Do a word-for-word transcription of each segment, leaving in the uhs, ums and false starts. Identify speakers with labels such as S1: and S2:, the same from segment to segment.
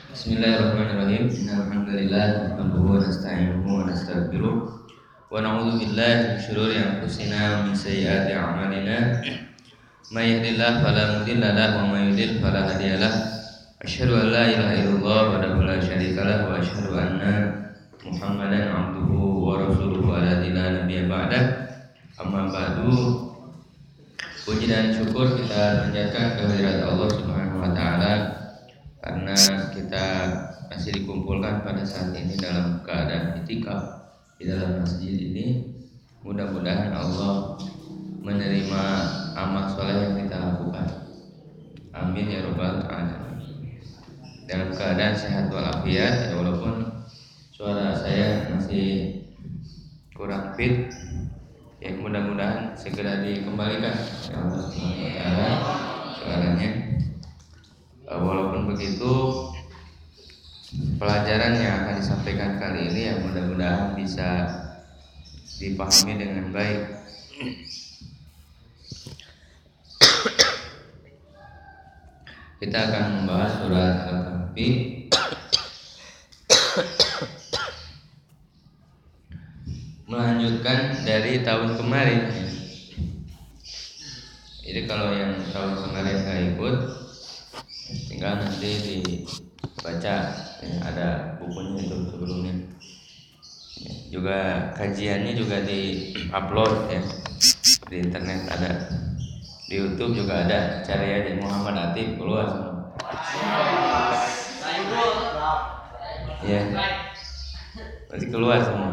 S1: Bismillahirrahmanirrahim. Innal hamdalillah nahmaduhu wa nasta'inuhu wa nastaghfiruh wa na'udzu billahi min shururi anfusina wa min sayyiati a'malina. May yahdihillahu fala mudilla lahu wa may yudlil fala hadiya lahu. Asyhadu an la ilaha illallah wahdahu la syarika lahu wa asyhadu anna Muhammadan 'abduhu wa rasuluhu alladzi la nabiyya ba'dah. Amma ba'du. Puji dan syukur kita panjatkan kehadirat Allah Subhanahu wa taala karena kita masih dikumpulkan pada saat ini dalam keadaan itikaf di dalam masjid ini. Mudah-mudahan Allah menerima amal soleh yang kita lakukan. Amin ya rabbal alamin. Dalam keadaan sehat walafiat, ya, walaupun suara saya masih kurang fit, ya mudah-mudahan segera dikembalikan oleh Allah Subhanahu wa taala suaranya. Walaupun begitu, pelajaran yang akan disampaikan kali ini ya mudah-mudahan bisa dipahami dengan baik. Kita akan membahas surat Al-Kahfi melanjutkan dari tahun kemarin. Jadi kalau yang tahun kemarin nggak ikut, tinggal nanti dibaca, ya, ada bukunya itu sebelumnya, ya, juga kajiannya juga di upload ya di internet, ada di YouTube juga ada, cari aja Muhammad Atif keluar semua ya, nanti keluar semua.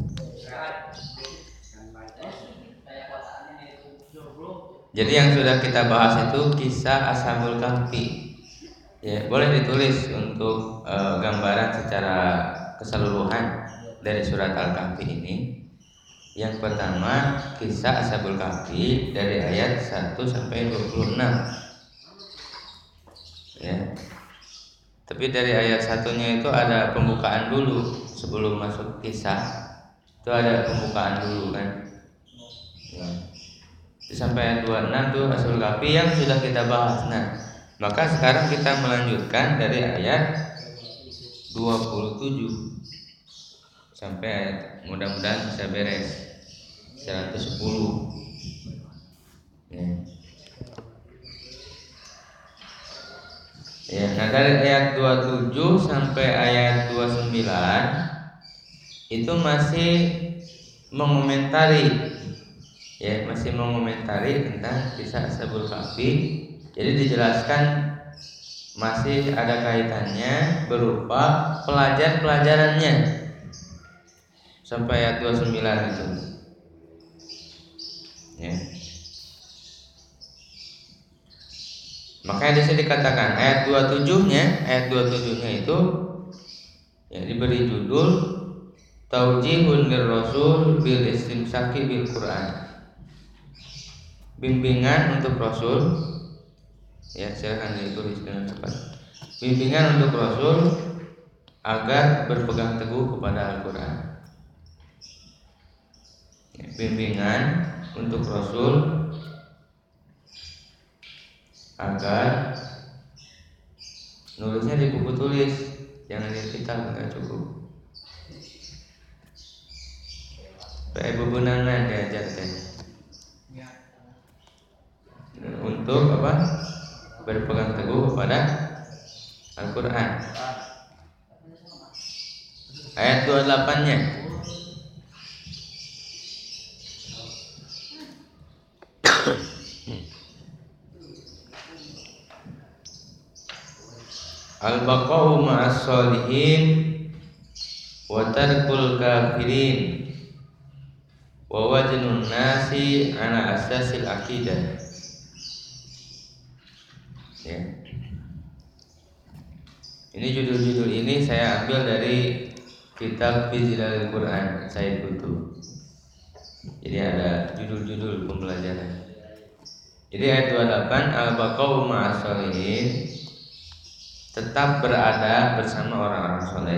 S1: Jadi yang sudah kita bahas itu kisah Ashabul Kahfi. Ya, boleh ditulis untuk e, gambaran secara keseluruhan dari surat Al-Kahfi ini. Yang pertama, kisah Ashabul Kahfi dari ayat satu sampai dua puluh enam. Ya. Tapi dari ayat satunya itu ada pembukaan dulu sebelum masuk kisah. Itu ada pembukaan dulu kan. Ya. Sampai ayat dua puluh enam tuh Ashabul Kahfi yang sudah kita bahas. Nah, maka sekarang kita melanjutkan dari ayat dua puluh tujuh sampai ayat, mudah-mudahan bisa beres seratus sepuluh. Ya. Ya, nah dari ayat dua puluh tujuh sampai ayat dua puluh sembilan itu masih mengomentari, ya, masih mengomentari tentang kisah Ashabul Kahfi. Jadi dijelaskan masih ada kaitannya berupa pelajar-pelajarannya sampai ayat dua puluh sembilan itu. Ya. Makanya di sini dikatakan ayat dua puluh tujuh-nya, ayat dua puluh tujuh-nya itu ya diberi judul Taujihun lirrasul bil istimsaki bil Quran. Bimbingan untuk Rasul, ya silakan ditulis dengan cepat. Bimbingan untuk Rasul agar berpegang teguh kepada Al-Quran. Ya, bimbingan untuk Rasul agar, nulisnya di buku tulis, jangan di kitab, nggak cukup. Pak Ibu Bunana diajar teh. Untuk apa? Berpegang teguh kepada Al-Quran. Ayat dua puluh delapan-nya. Al-baqa'u ma'as sholihin wa tarkul kafirin wa wajnun nasi ala asasil aqidah. Ya. Ini judul-judul ini saya ambil dari kitab Fizilalil Quran Said Qutb. Jadi ada judul-judul pembelajaran. Jadi ayat dua puluh delapan, al-baqa'u ma'as sholihin, tetap berada bersama orang-orang soleh.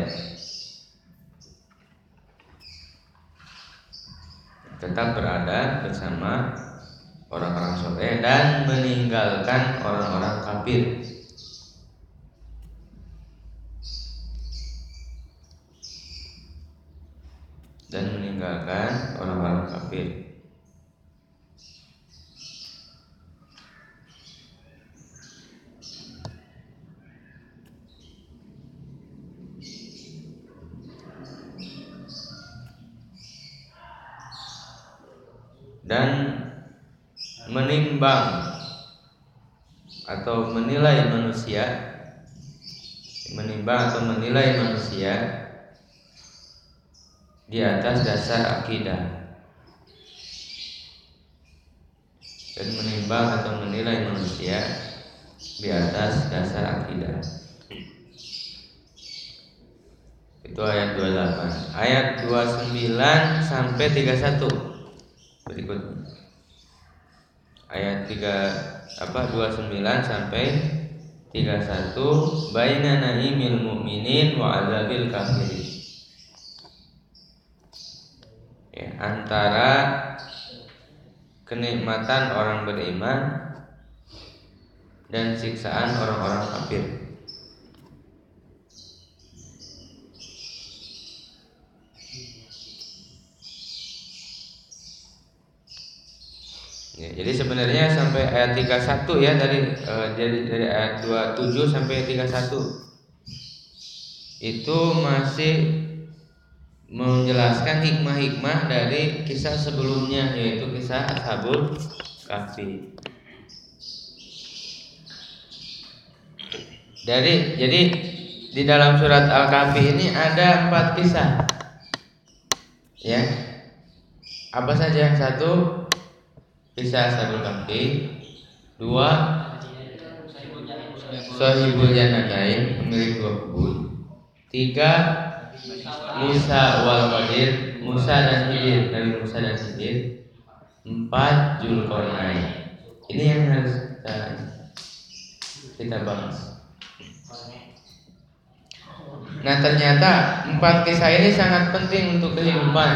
S1: Tetap berada bersama orang-orang soleh dan meninggalkan orang-orang kafir. dan meninggalkan orang-orang kafir. Dan menimbang atau menilai manusia, menimbang atau menilai manusia di atas dasar akidah, dan menimbang atau menilai manusia di atas dasar akidah. Itu ayat dua puluh delapan. Ayat dua puluh sembilan sampai tiga puluh satu berikut. Ayat tiga apa dua puluh sembilan sampai tiga puluh satu, baina naimil mu'minin wa azabil kafirin. Ya, antara kenikmatan orang beriman dan siksaan orang-orang kafir. Ya, jadi sebenarnya sampai ayat tiga puluh satu ya, dari uh, dari dari ayat dua puluh tujuh sampai tiga puluh satu itu masih menjelaskan hikmah-hikmah dari kisah sebelumnya, yaitu kisah Ashabul Kahfi. Dari jadi di dalam surat Al-Kahfi ini ada empat kisah. Ya. Apa saja? Satu, kisah Ashabul Kahfi. Dua, Shahibul Janatain, pemilik dua kebun. Tiga, Musa wal Qadir, Musa dan Khidir, dari Musa dan Khidir. Empat, Dzulqarnain. Ini yang harus kita, kita bahas. Nah, ternyata empat kisah ini sangat penting untuk kehidupan.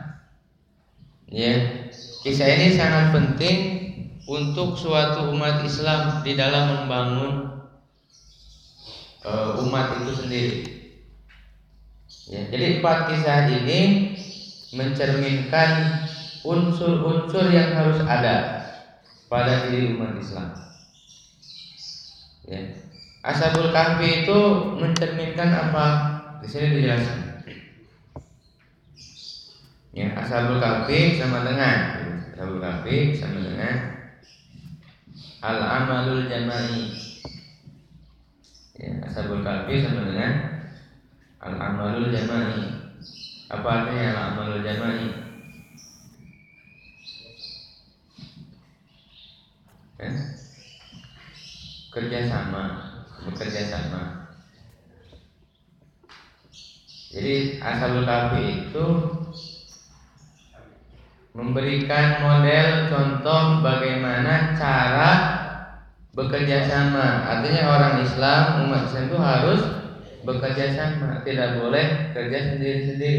S1: Ya, kisah ini sangat penting untuk suatu umat Islam di dalam membangun uh, umat itu sendiri. Ya, jadi empat kisah ini mencerminkan unsur-unsur yang harus ada pada diri umat Islam. Ya. Ashabul Kahfi itu mencerminkan apa? Di sini dijelaskan. Ya, Ashabul Kahfi sama dengan Ashabul Kahfi sama dengan al-amalul jama'i. Ya, Ashabul Kahfi sama dengan al-amalul jama'i. Apa artinya al-amalul jama'i? Ya. Kerjasama, bekerja sama. Jadi Ashabul Kahfi itu memberikan model contoh bagaimana cara bekerja sama. Artinya orang Islam, umat Islam itu harus bekerja sama, tidak boleh kerja sendiri-sendiri.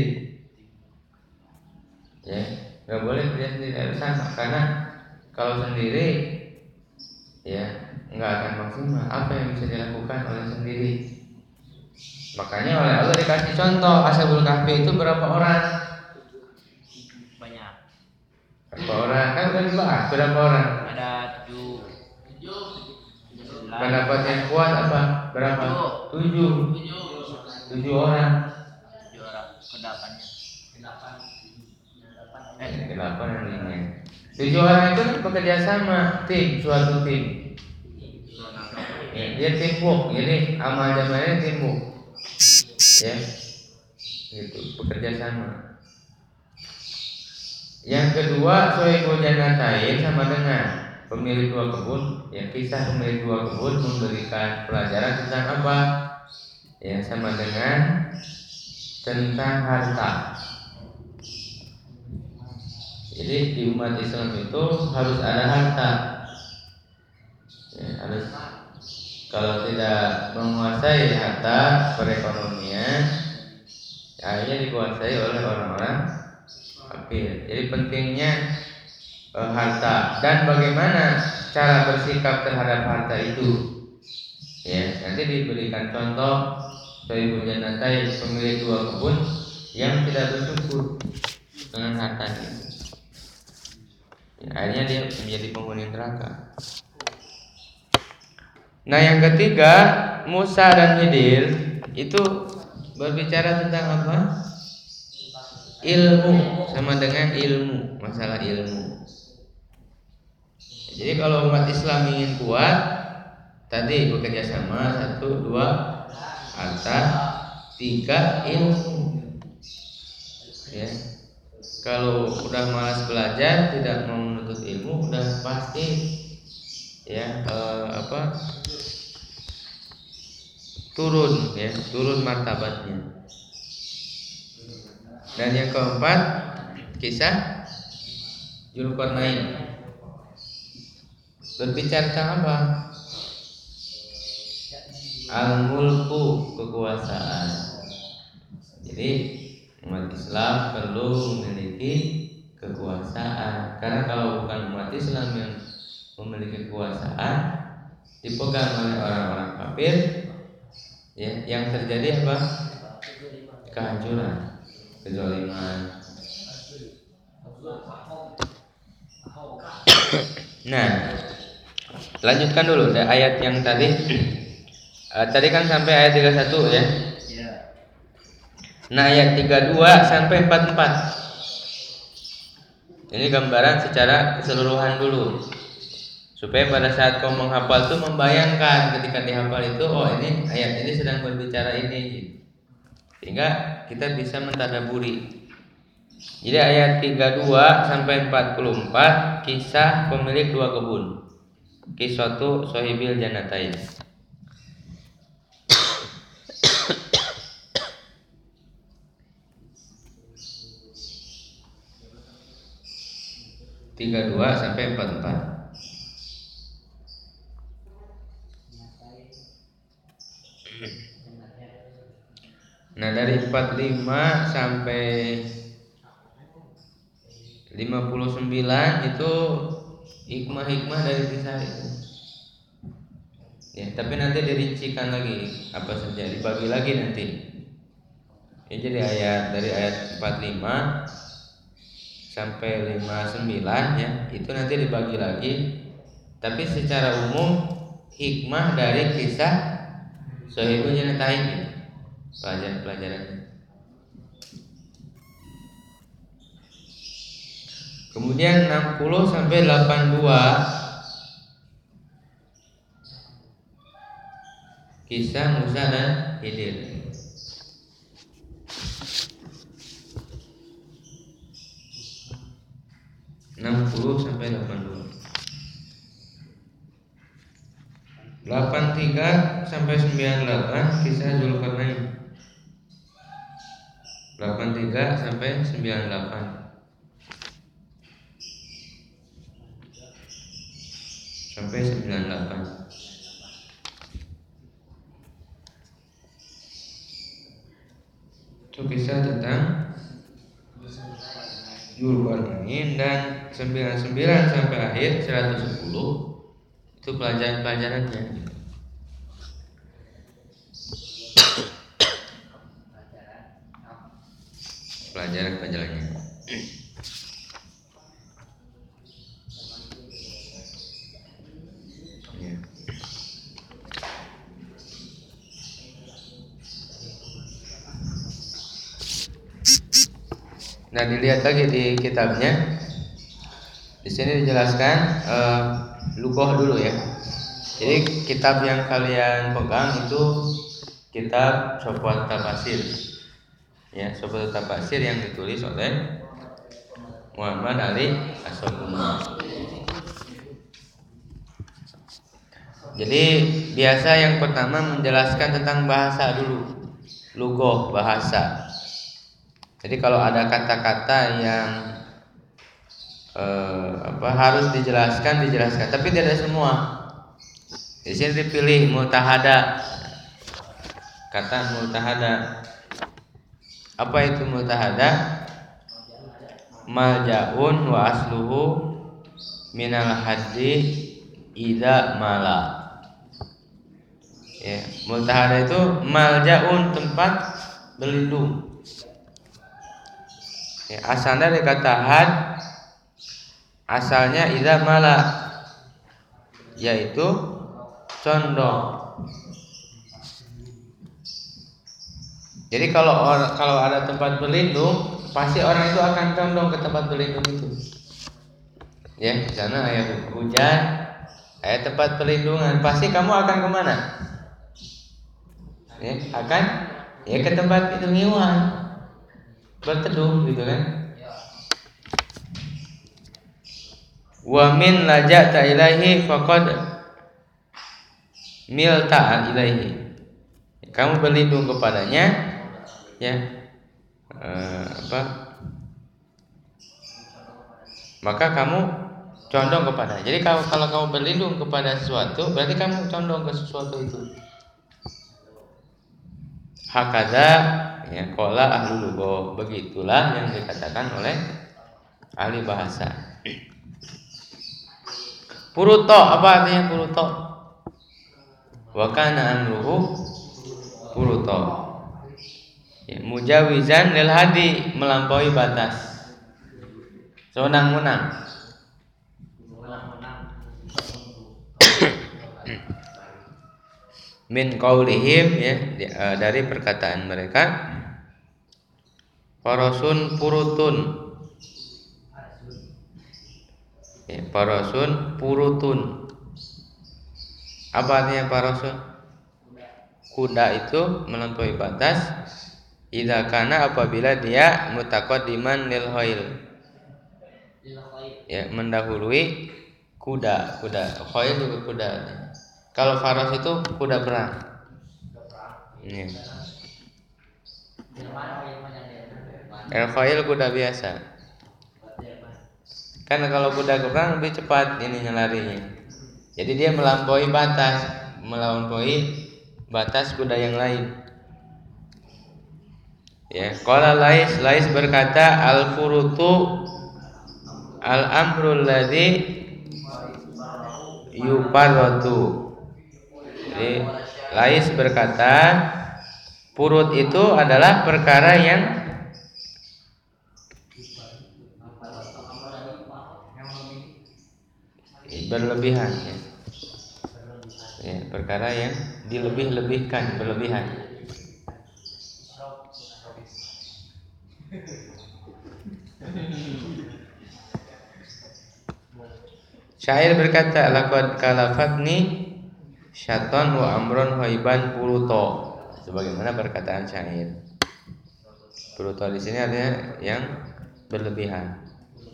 S1: Ya, nggak boleh kerja sendiri, harus sama. Karena kalau sendiri, ya nggak akan maksimal. Apa yang bisa dilakukan oleh sendiri? Makanya oleh Allah dikasih contoh. Ashabul Kahfi itu berapa orang?
S2: Banyak.
S1: Berapa orang? Kan udah dibahas. Berapa orang?
S2: Ada tujuh.
S1: Pendapat yang kuat apa? Berapa? Tujuh. Tujuh orang.
S2: Tujuh orang. Kedelapannya.
S1: Eh, delapan yang ini. Tujuh orang itu bekerja sama, tim, suatu tim. Ya, dia teamwork. Jadi amal jamaahnya teamwork. Ya, gitu, bekerja sama. Yang kedua, Shahibul Janatain sama dengan pemilik dua kebun. Ya, kisah pemilik dua kebun memberikan pelajaran tentang apa? Ya, sama dengan tentang harta. Jadi di umat Islam itu harus ada harta. Ya, harus. Kalau tidak menguasai harta perekonomian, akhirnya dikuasai oleh orang-orang kafir. Jadi pentingnya e, harta dan bagaimana cara bersikap terhadap harta itu. Ya, nanti diberikan contoh Shahibul Janatain, pemilik dua kebun yang tidak bersyukur. dengan hartanya. Ya, akhirnya dia menjadi penghuni neraka. Nah yang ketiga, Musa dan Khidir itu berbicara tentang apa? Ilmu, sama dengan ilmu, masalah ilmu. Jadi kalau umat Islam ingin kuat, tadi bekerja sama, satu, dua, harta, tiga, ilmu. Ya. Kalau udah malas belajar, tidak mau menuntut ilmu, udah pasti ya eh, apa turun ya, turun martabatnya. Dan yang keempat, kisah Dzulqarnain berbicara tentang apa? Al-mulku, kekuasaan. Jadi umat Islam perlu memiliki kekuasaan, karena kalau bukan umat Islam yang memiliki kekuasaan dipegang oleh orang-orang kafir, ya, yang terjadi apa? Kehancuran, kezaliman. Nah, lanjutkan dulu dari ayat yang tadi. Uh, tadi kan sampai ayat tiga puluh satu ya. Nah, ayat tiga puluh dua sampai empat puluh empat. Ini gambaran secara keseluruhan dulu. Supaya pada saat kau menghafal itu membayangkan ketika dihafal itu, oh ini ayat ini sedang berbicara ini. Sehingga kita bisa mentadaburi. Jadi ayat tiga puluh dua sampai empat puluh empat, kisah pemilik dua kebun. Kisatu Sohibil Jannatain. tiga puluh dua sampai empat puluh empat. Nah, dari empat puluh lima sampai lima puluh sembilan itu hikmah-hikmah dari kisah itu. Ya, tapi nanti dirincikan lagi apa saja, dibagi lagi nanti. Ya, jadi ayat dari ayat empat puluh lima sampai lima puluh sembilan ya, itu nanti dibagi lagi. Tapi secara umum hikmah dari kisah Sohibul Jannatain, pelajaran-pelajarannya. Kemudian enam puluh sampai delapan puluh dua kisah Musa dan Khidir. enam puluh sampai delapan puluh dua. delapan puluh tiga sampai sembilan puluh delapan kisah Dzulqarnain. delapan puluh tiga sampai sembilan puluh delapan. Sampai sembilan puluh delapan. Itu kisah tentang Dzulqarnain. Dan sembilan puluh sembilan sampai akhir seratus sepuluh itu pelajaran-pelajarannya. Pelajaran-pelajarannya. Ya. Nah, dilihat lagi di kitabnya. Di sini dijelaskan uh, lughah dulu ya. Jadi kitab yang kalian pegang itu kitab Sofwat Tafasir. Ya, Sofwat Tafasir yang ditulis oleh Muhammad Ali As-Sofuni. Jadi biasa yang pertama menjelaskan tentang bahasa dulu, lughah, bahasa. Jadi kalau ada kata-kata yang eh, apa harus dijelaskan, dijelaskan. Tapi tidak semua. Di sini dipilih multahada. Kata multahada. Apa itu multahada? Maljaun wa asluhu minal haddi idza mala. Ya, multahada itu maljaun, tempat berlindung. Ya, asal dari kata had asalnya idza mala, yaitu condong. Jadi kalau orang, kalau ada tempat berlindung, pasti orang itu akan condong ke tempat berlindung itu. Ya, di sana ayat hujan, ayat tempat perlindungan, pasti kamu akan kemana? Ya, akan ya ke tempat itu ngiwan, berteduh gitu kan? Wa min laja'ta ilaihi faqad milta'an ilaihi. Kamu berlindung kepadanya, ya eh, apa? Maka kamu condong kepada. Jadi kalau kalau kamu berlindung kepada sesuatu, berarti kamu condong ke sesuatu itu. Hakada ya qala ahlul lugha, begitulah yang dikatakan oleh ahli bahasa. Puruto, apa artinya puruto? Wa kana amruhu puruto. Ya, mujawizan lil hadi, melampaui batas. Sewenang-wenang. Min qaulihim, ya dari perkataan mereka, farasun purutun. Ya, farasun purutun. Apa artinya farasun? Kuda itu melampaui batas idza kana, apabila dia mutaqaddiman lil khail. Ya, mendahului kuda, kuda. Khail juga kuda. Kalau faras itu kuda perang. Ya. El khail kuda biasa. Karena kalau kuda perang lebih cepat ininya larinya. Jadi dia melampaui batas, melampaui batas kuda yang lain. Ya, qala Lais, Lais berkata al-furutu al-amrul ladzi yuparratu. Jadi Lais berkata purut itu adalah perkara yang berlebihan, ya. Ya, perkara yang dilebih-lebihkan, berlebihan. Syair berkata laqad kalafatni syaiton wa amron haiban puruto, sebagaimana perkataan syair. Puruto di sini artinya yang berlebihan.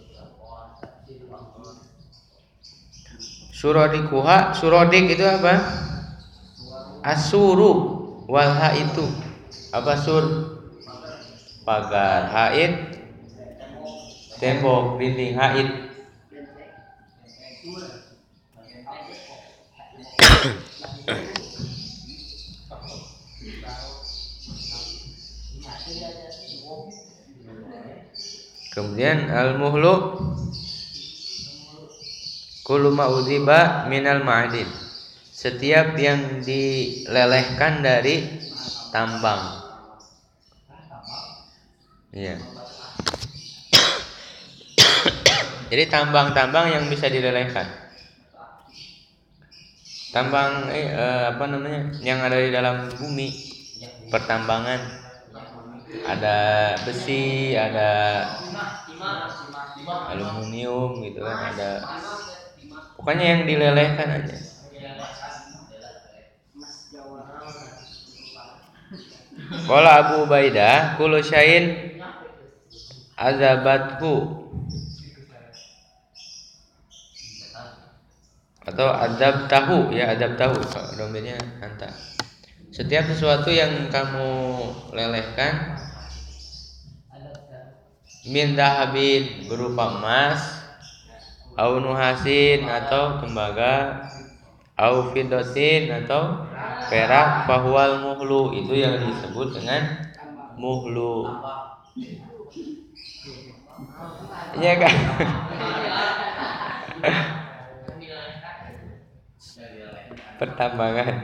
S1: Surodikuha, surodik itu apa? Asuru, walha itu apa? Sur, pagar. Haid, tembok, dinding. Haid. Kemudian al-muhlu kullu ma udhiba minal ma'adin, setiap yang dilelehkan dari tambang. Iya. Jadi tambang-tambang yang bisa dilelehkan. Tambang eh, eh, apa namanya? Yang ada di dalam bumi, pertambangan. Ada besi, ada aluminium gitu kan, ada pokoknya yang dilelehkan aja. Qala Abu Ubaidah kullu syai'in azabatku, atau adab tahu, ya adab tahu domainnya anta. Setiap sesuatu yang kamu lelehkan, min dahabin berupa emas, au nuhasin atau tembaga, au fidotin atau perak, fahual muhlu, itu yang disebut dengan muhlu. Iya kan? Pertambangan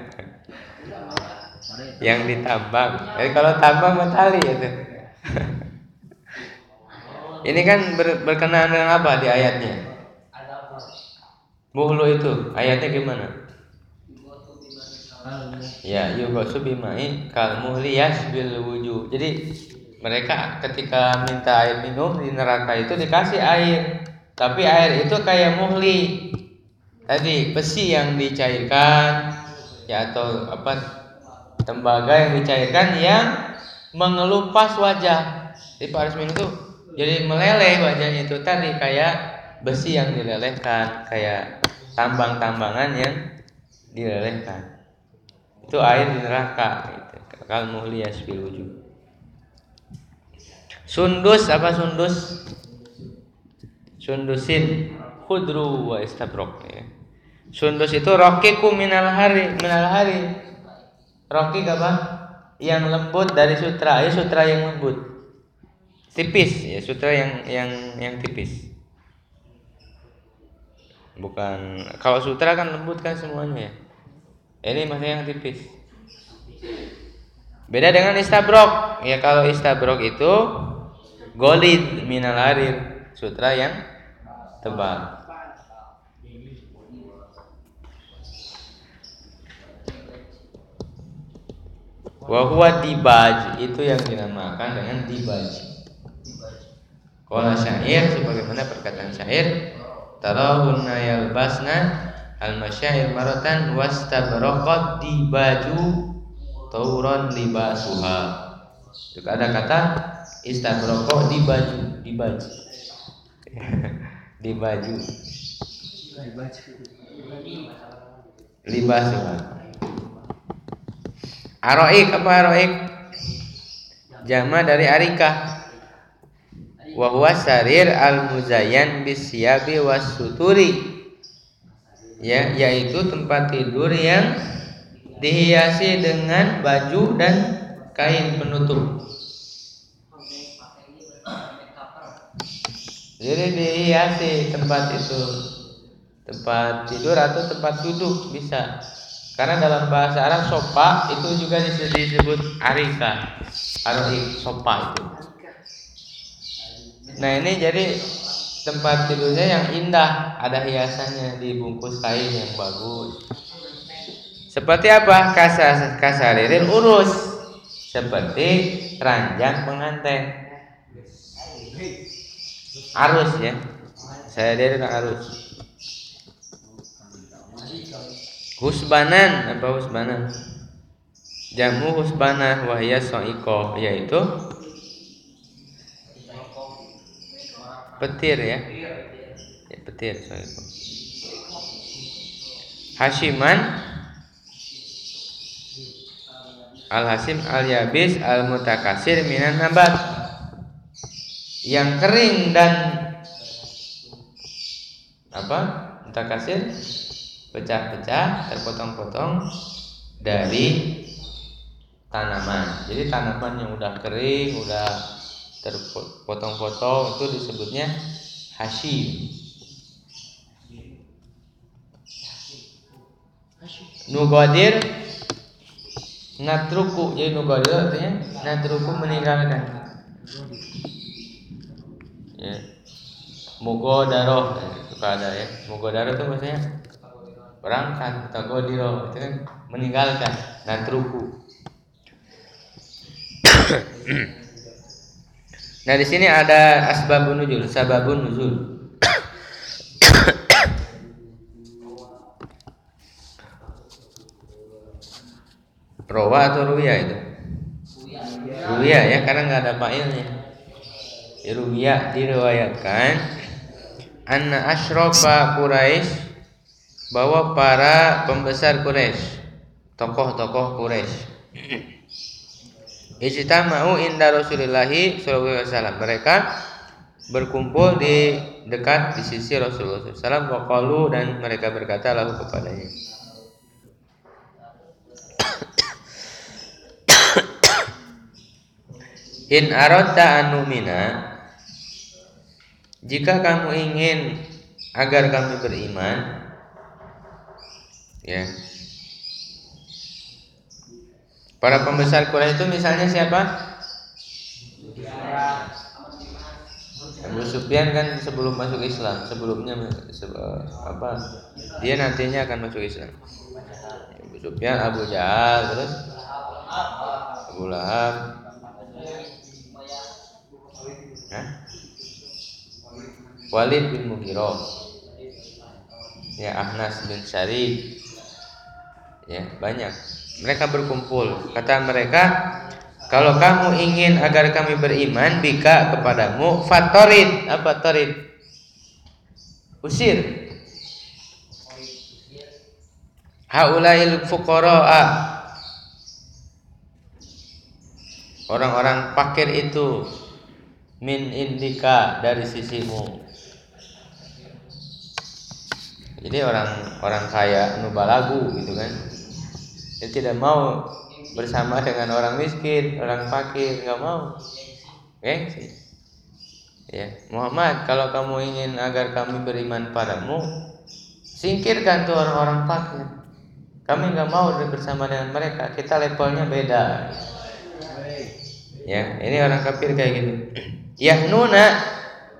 S1: yang ditambang. Jadi kalau tambang metali itu. Ini kan ber, berkenaan dengan apa di ayatnya? Muhlu itu ayatnya gimana? Ya, yugosu bimai kal muhli yasbil wujuh. Jadi mereka ketika minta air minum di neraka itu dikasih air, tapi air itu kayak muhli. Tadi besi yang dicairkan, ya atau apa tembaga yang dicairkan yang mengelupas wajah. Jadi Pak Rusmin itu jadi meleleh wajahnya itu tadi kayak besi yang dilelehkan, kayak tambang-tambangan yang dilelehkan. Itu air di neraka gitu. Kal muhli yasbil wujuh. Sundus apa sundus? Sundusin khudru wa istabrok ya. Sundus itu rokiku minal hari minal hari. Rokik apa? Yang lembut dari sutra, ya sutra yang lembut. Tipis ya, sutra yang yang yang tipis. Bukan kalau sutra kan lembut kan semuanya ya. Ini maksudnya yang tipis. Beda dengan istabrok. Ya kalau istabrok itu golid minal harir, sutra yang tebal. Wa huwa dibaj, itu yang dinamakan dengan dibaj. Qala syair, sebagaimana perkataan syair, tarahunna yalbasna al-masyair maratan wastabraqat dibaju tauran libasuha. Itu ada kata istabraqo dibaju, dibaj. Dibaju. Libasuha. Aroik apa aroik? Jama dari arikah. Wa huwa sarir al-muzayyan bisyabi was-suturi. Ya, yaitu tempat tidur yang dihiasi dengan baju dan kain penutup. Jadi dihiasi tempat itu, tempat tidur atau tempat duduk bisa. Karena dalam bahasa Arab sofa itu juga disebut arika, aroik sofa itu. Nah ini jadi tempat tidurnya yang indah, ada hiasannya, dibungkus kain yang bagus. Seperti apa? Kasar kasaririn urus, seperti ranjang pengantin. Arus ya, saya dari arus. Husbanan apa husbanan? Jamu husbanah wahya soiko, yaitu petir ya, ya petir soiko. Hashiman al hasim al yabis al mutakasir minan nabat, yang kering dan apa? Mutakasir pecah-pecah, terpotong-potong dari tanaman. Jadi tanaman yang udah kering, udah terpotong-potong itu disebutnya hashim. Nugadir natruku, jadi nugadir artinya natruku meninggalkan. Ya. Mugodaroh itu ada ya. Mugodaroh itu maksudnya berangkat atau godiro, itu kan meninggalkan, natruku. Nah di sini ada asbabun nuzul, sababun nuzul. Rawa atau ruya itu? Ruya ya, karena nggak ada fa'ilnya. Ruya diriwayatkan anna asyrafa Quraisy, bahwa para pembesar Quraisy, tokoh-tokoh Quraisy, ijtama'u inda Rasulillahi sallallahu alaihi wasallam, mereka berkumpul di dekat di sisi Rasulullah sallallahu alaihi wasallam. Waqalu, dan mereka berkata lahu kepadanya, in aradta an nu'mina, jika kamu ingin agar kami beriman, ya. Para pembesar Quraisy itu misalnya siapa? Abu Sufyan kan sebelum masuk Islam, sebelumnya apa? Dia nantinya akan masuk Islam. Abu Sufyan, Abu Jahal, terus Abu Lahab. Hah? Walid bin Mughirah. Ya, Ahnas bin Syarif. Ya, banyak. Mereka berkumpul. Kata mereka, kalau kamu ingin agar kami beriman bika kepadamu, fatorid. Apa torid? Usir. Haulail fuqara'a. Orang-orang fakir itu min indika, dari sisimu. Jadi orang orang kaya nubalagu gitu kan. Dia tidak mau bersama dengan orang miskin, orang fakir, enggak mau. Gengsi. Ya, Muhammad, kalau kamu ingin agar kami beriman padamu, singkirkan tuh orang-orang fakir. Kami enggak mau bersama dengan mereka, kita levelnya beda. Ya, ini orang kafir kayak gitu. Yahnuna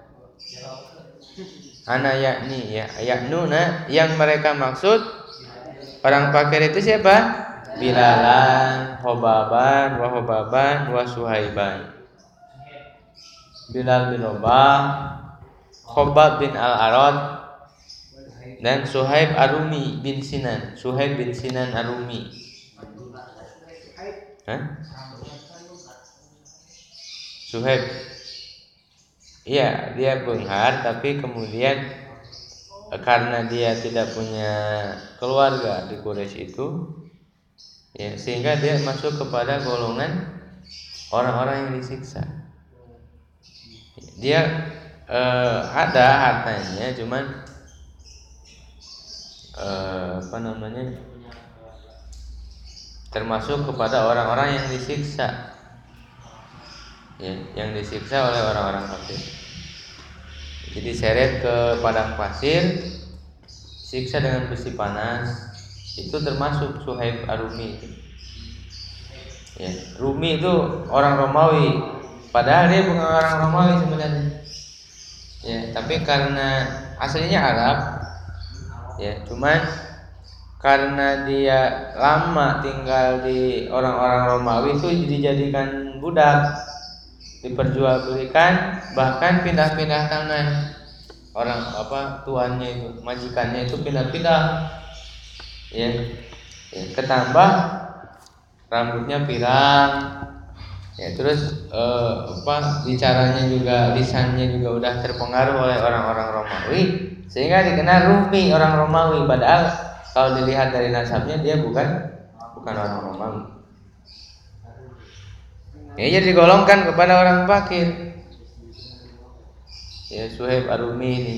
S1: ana yakni ya yaknuna, yang mereka maksud orang fakir itu siapa? Bilalan, Hobaban, wa Hobaban, wa Suhaiban. Bilal bin Rabah, Khobab bin Al-Arad, dan Suhaib Arumi bin Sinan. Suhaib bin Sinan Arumi. Hah? Suhaib. Iya, dia benghar, tapi kemudian karena dia tidak punya keluarga di Quraisy itu, ya, sehingga dia masuk kepada golongan orang-orang yang disiksa. Dia eh, ada hartanya, cuman eh, apa namanya, termasuk kepada orang-orang yang disiksa, ya, yang disiksa oleh orang-orang kafir. Jadi seret ke padang pasir, siksa dengan besi panas, itu termasuk Suhaib Arumi. Ya, Rumi itu orang Romawi, padahal dia bukan orang Romawi sebenarnya. Ya, tapi karena aslinya Arab, ya, cuman karena dia lama tinggal di orang-orang Romawi itu dijadikan budak, diperjualbelikan, bahkan pindah-pindah tangan. Orang apa tuannya itu, majikannya itu pindah-pindah. Ya, ya, ketambah rambutnya pirang. Ya, terus eh, apa bicaranya juga, lisannya juga udah terpengaruh oleh orang-orang Romawi, sehingga dikenal Rumi, orang Romawi. Padahal kalau dilihat dari nasabnya dia bukan bukan orang Romawi. Ya, jadi digolongkan kepada orang fakir. Ya, Suhaib Arumi ini.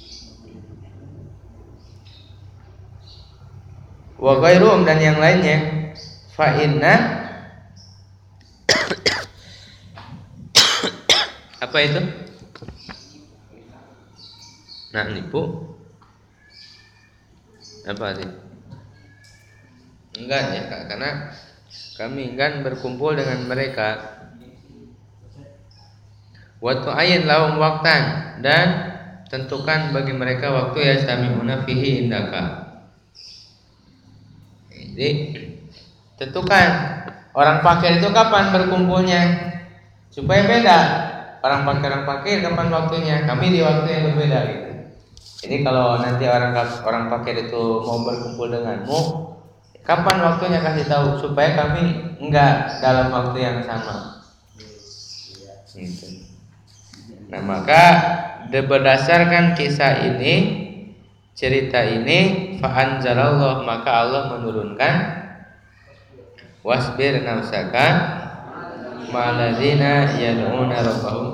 S1: Wa ghairum, dan yang lainnya. Fa inna apa itu? Nah, nipu. Apa sih? Enggak ya, Kak, karena kami enggan berkumpul dengan mereka. Waktu ayin lahum waktan, dan tentukan bagi mereka waktu ya yastami'una fihi indaka. Jadi tentukan orang fakir itu kapan berkumpulnya, supaya beda. Orang fakir orang fakir kapan waktunya, kami di waktu yang berbeda gitu. Jadi kalau nanti orang orang fakir itu mau berkumpul denganmu, kapan waktunya kasih tahu, supaya kami enggak dalam waktu yang sama. Gitu. Nah, maka berdasarkan kisah ini, cerita ini, fa'anzalallah, maka Allah menurunkan wasbir nafsaka ma'alladzina yad'una rabbahum,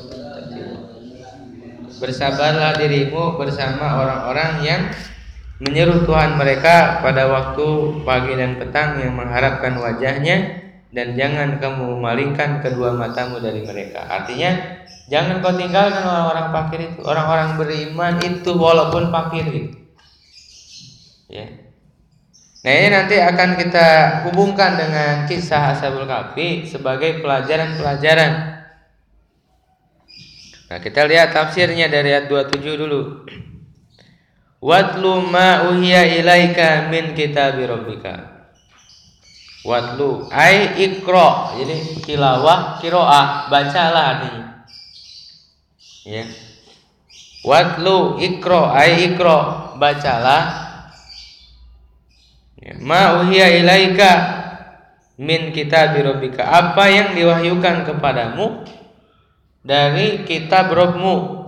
S1: bersabarlah dirimu bersama orang-orang yang menyeru Tuhan mereka pada waktu pagi dan petang, yang mengharapkan wajahnya, dan jangan kamu memalingkan kedua matamu dari mereka. Artinya jangan kau tinggalkan orang-orang fakir itu, orang-orang beriman itu walaupun fakir itu. Ya. Nah, ini nanti akan kita hubungkan dengan kisah Ashabul Kahfi sebagai pelajaran-pelajaran. Nah, kita lihat tafsirnya dari ayat dua puluh tujuh dulu. Watlu ma uhiya ilaika min kitabi rabbika. Watlu ai ikra. Jadi tilawah, qiraah, bacalah artinya. Ya. Watlu ikra ai ikra, bacalah. Ya. Ma uhiya ilaika min kitabi rabbika. Apa yang diwahyukan kepadamu dari kitab Rabbmu.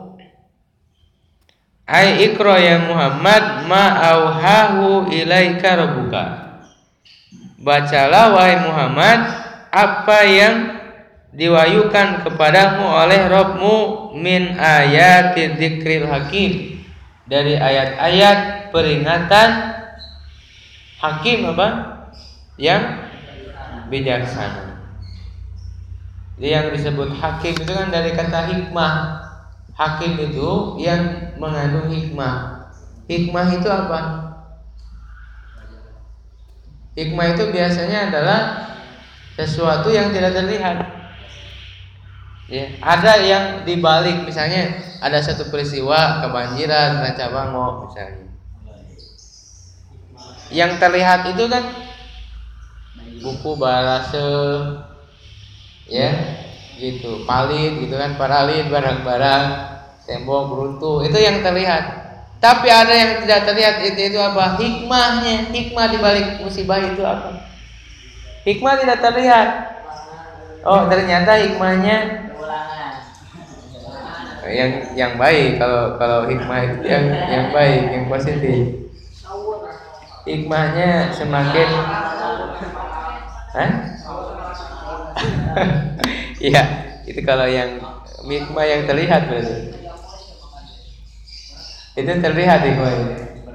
S1: Ai ikra ya Muhammad ma auhahu ilaika rabbuka. Bacalah wahai Muhammad apa yang diwahyukan kepadamu oleh Rabbmu min ayati dzikril hakim, dari ayat-ayat peringatan hakim apa? Yang bijaksana. Jadi yang disebut hakim itu kan dari kata hikmah. Hakim itu yang mengandung hikmah. Hikmah itu apa? Hikmah itu biasanya adalah sesuatu yang tidak terlihat. Ya, ada yang dibalik, misalnya ada satu peristiwa kebanjiran, Ranca Bango misalnya. Yang terlihat itu kan buku balase, ya, gitu, palit, gitu kan, paralit, barang-barang, tembok runtuh, itu yang terlihat. Tapi ada yang tidak terlihat, itu itu apa? Hikmahnya, hikmah dibalik musibah itu apa? Hikmah tidak terlihat. Oh, ternyata hikmahnya yang yang baik. Kalau kalau hikmah itu yang yang baik, yang positif. Hikmahnya semakin, hah? Iya, itu kalau yang hikmah yang terlihat berarti. Itu terlihat hikmahnya.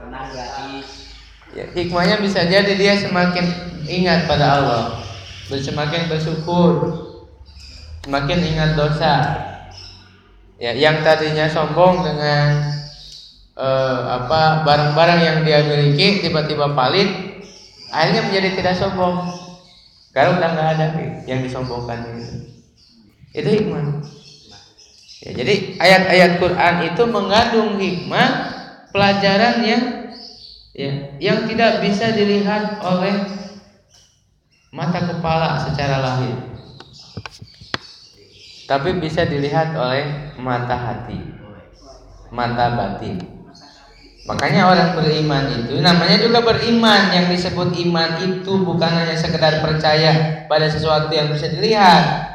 S1: Ya, hikmahnya bisa jadi dia semakin ingat pada Allah, semakin bersyukur, semakin ingat dosa. Ya, yang tadinya sombong dengan eh, apa barang-barang yang dia miliki tiba-tiba palit, akhirnya menjadi tidak sombong. Karena udah nggak ada yang disombongkan itu. Itu hikmah. Ya, jadi ayat-ayat Quran itu mengandung hikmah, pelajaran yang ya, yang tidak bisa dilihat oleh mata kepala secara lahir, tapi bisa dilihat oleh mata hati, mata batin. Makanya orang beriman itu namanya juga beriman. Yang disebut iman itu bukan hanya sekedar percaya pada sesuatu yang bisa dilihat.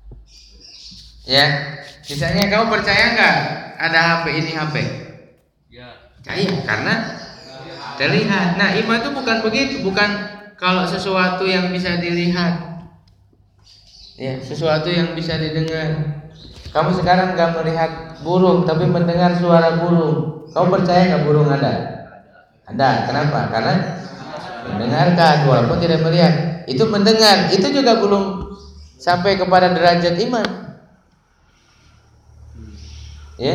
S1: Ya, misalnya kamu percaya nggak ada H P ini H P? Ya. Percaya karena terlihat. Nah, iman itu bukan begitu, bukan kalau sesuatu yang bisa dilihat. Ya, sesuatu yang bisa didengar. Kamu sekarang nggak melihat burung, tapi mendengar suara burung. Kamu percaya nggak burung ada? Ada. Kenapa? Karena mendengarkan, walaupun tidak melihat. Itu mendengar. Itu juga belum sampai kepada derajat iman. Ya.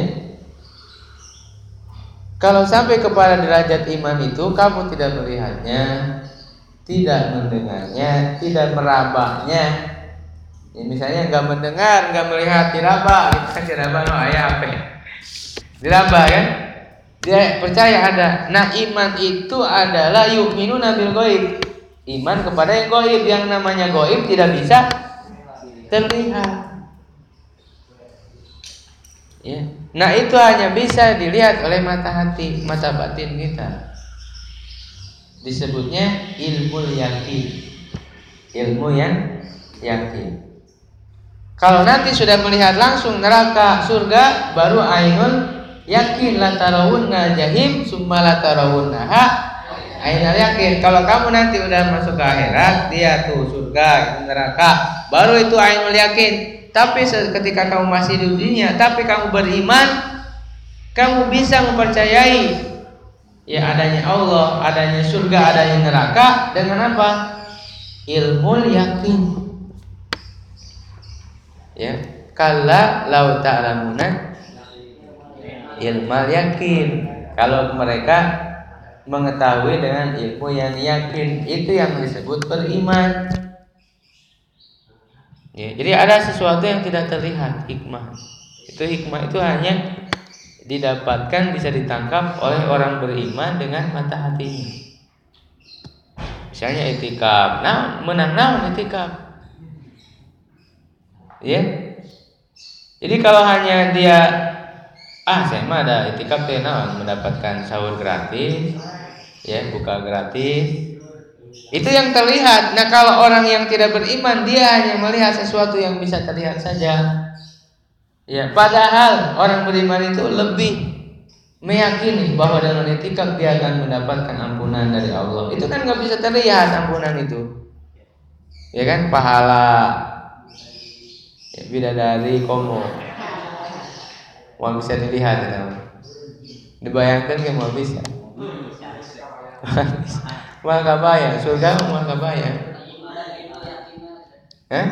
S1: Kalau sampai kepada derajat iman itu kamu tidak melihatnya, tidak mendengarnya, tidak merabahnya. Ya, misalnya nggak mendengar, nggak melihat, diraba, kan diraba no ayah apa? Diraba kan? Dia percaya ada. Nah, iman itu adalah yu'minuna bil ghaib. Iman kepada yang gaib. Yang namanya gaib tidak bisa terlihat. Ya. Nah, itu hanya bisa dilihat oleh mata hati, mata batin kita. Disebutnya ilmu yakin. Ilmu yang yakin. Kalau nanti sudah melihat langsung neraka, surga, baru ainul yakin. La tarawunna jahim summa la tarawunnaha ainul yakin. Kalau kamu nanti udah masuk ke akhirat, dia tuh surga, neraka, baru itu ainul yakin. Tapi ketika kamu masih di dunia, tapi kamu beriman, kamu bisa mempercayai ya adanya Allah, adanya surga, adanya neraka dengan apa? Ilmu yakin. Ya, kalla lau ta'lamuna ilmal yakin. Kalau mereka mengetahui dengan ilmu yang yakin, itu yang disebut beriman. Ya, jadi ada sesuatu yang tidak terlihat, hikmah. Itu hikmah itu hanya didapatkan, bisa ditangkap oleh orang beriman dengan mata hatinya. Misalnya itikaf, nah menang naon itikaf, ya. Jadi kalau hanya dia ah saya mah ada itikaf teh naon mendapatkan sahur gratis, ya buka gratis, itu yang terlihat. Nah kalau orang yang tidak beriman dia hanya melihat sesuatu yang bisa terlihat saja. Ya, padahal orang beriman itu lebih meyakini bahwa dengan itikaf dia akan mendapatkan ampunan dari Allah. Itu kan nggak bisa terlihat ampunan itu, ya kan? Pahala, ya, bidadari komo, mau bisa dilihat, ya, dibayangkan kan mau bisa. Mau kabayang, surga mau kabayang. Hah?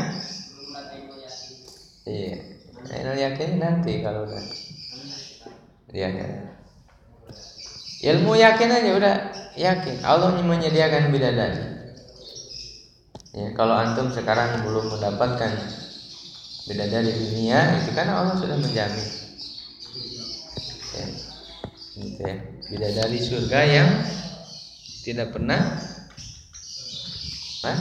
S1: Iya. Nah, yakin nanti kalau udah ya, ya. Ilmu yakin aja udah yakin Allah menyediakan bidadari. Ya, kalau antum sekarang belum mendapatkan bidadari dunia, itu kan Allah sudah menjamin. Ya, gitu ya. Bidadari surga yang tidak pernah, Hah?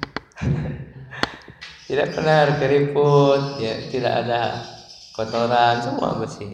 S1: tidak pernah keriput, ya, tidak ada kotoran, semua bersih.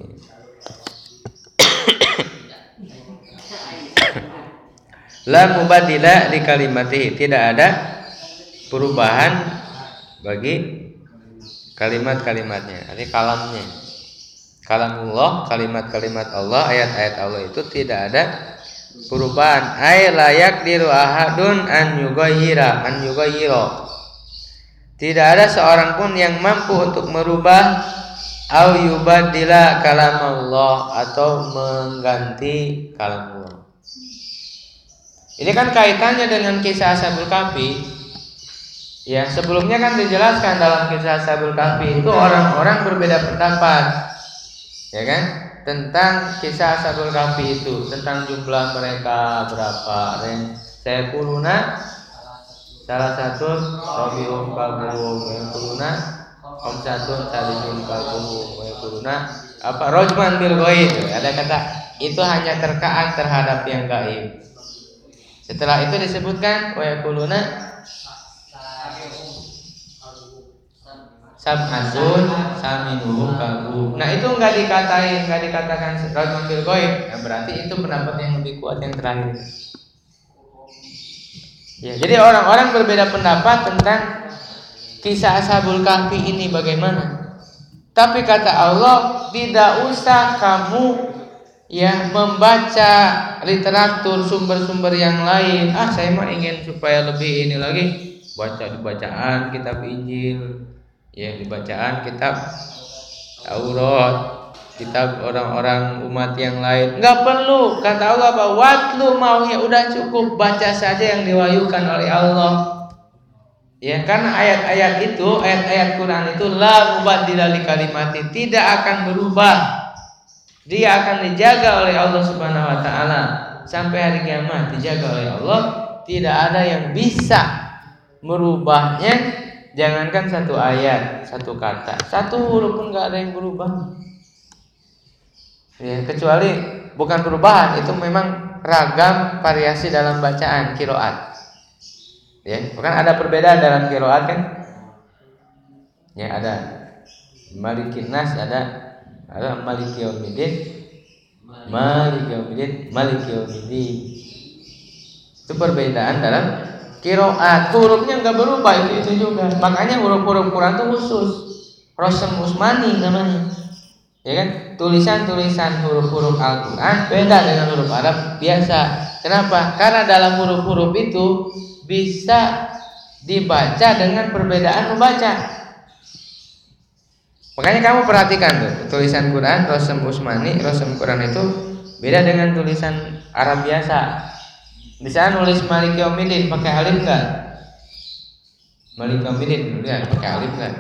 S1: La mubaddila li kalimatihi, tidak ada perubahan bagi kalimat-kalimatnya. Artinya kalamnya. Kalamullah, kalimat-kalimat Allah, ayat-ayat Allah itu tidak ada perubahan. Ay la yaqdiru ahadun an yughayyira an yughayyira. Tidak ada seorang pun yang mampu untuk merubah au yubaddila kalam Allah, atau mengganti kalam Allah. Ini kan kaitannya dengan kisah Ashabul Kahfi. Ya, sebelumnya kan dijelaskan dalam kisah Ashabul Kahfi itu orang-orang berbeda pendapat, ya kan? Tentang kisah Ashabul Kahfi itu, tentang jumlah mereka berapa. Saya kuluna salah satu Rabiul Kalbuhum, yang kuluna Om satu Salisul Kalbuhum, yang kuluna apa Rojman bil Ghaib. Ada kata itu hanya terkaan terhadap yang gaib. Setelah itu disebutkan wa yaquluna sab'atun saminuhum kalbu. Nah itu enggak dikatain, enggak dikatakan rajman bil ghaib. Nah, berarti itu pendapat yang lebih kuat yang terakhir. Ya, jadi orang-orang berbeda pendapat tentang kisah Ashabul Kahfi ini bagaimana. Tapi kata Allah, tidak usah kamu ya membaca literatur sumber-sumber yang lain. Ah, saya mah ingin supaya lebih ini lagi, baca di bacaan kitab Injil, ya di bacaan kitab Taurat, kitab orang-orang umat yang lain. Enggak perlu, kata Allah, bahwa watlu mau ya udah cukup baca saja yang diwahyukan oleh Allah. Ya, karena ayat-ayat itu, ayat-ayat Quran itu la mubaddila li kalimati, tidak akan berubah. Dia akan dijaga oleh Allah Subhanahu wa taala sampai hari kiamat, dijaga oleh Allah, tidak ada yang bisa merubahnya. Jangankan satu ayat, satu kata, satu huruf pun enggak ada yang berubah. Ya, kecuali bukan perubahan, itu memang ragam variasi dalam bacaan qiraat. Ya, bukan ada perbedaan dalam qiraat kan? Ya, ada Malikin Nas, ada ada Maliki Yaumiddin, Maliki Yaumiddin, Maliki Yaumiddin. Itu perbedaan dalam qiraat. Hurufnya enggak berubah, itu itu juga. Makanya huruf-huruf Quran itu khusus. Rosem Usmani namanya. Ya kan? Tulisan-tulisan huruf-huruf Al-Qur'an beda dengan huruf Arab biasa. Kenapa? Karena dalam huruf-huruf itu bisa dibaca dengan perbedaan membaca. Makanya kamu perhatikan tuh, tulisan Quran Rosem Usmani, Rosem Quran itu beda dengan tulisan Arab biasa. Bisa nulis Malik Yaumiddin pakai alif enggak? Malik Yaumiddin ya pakai alif enggak?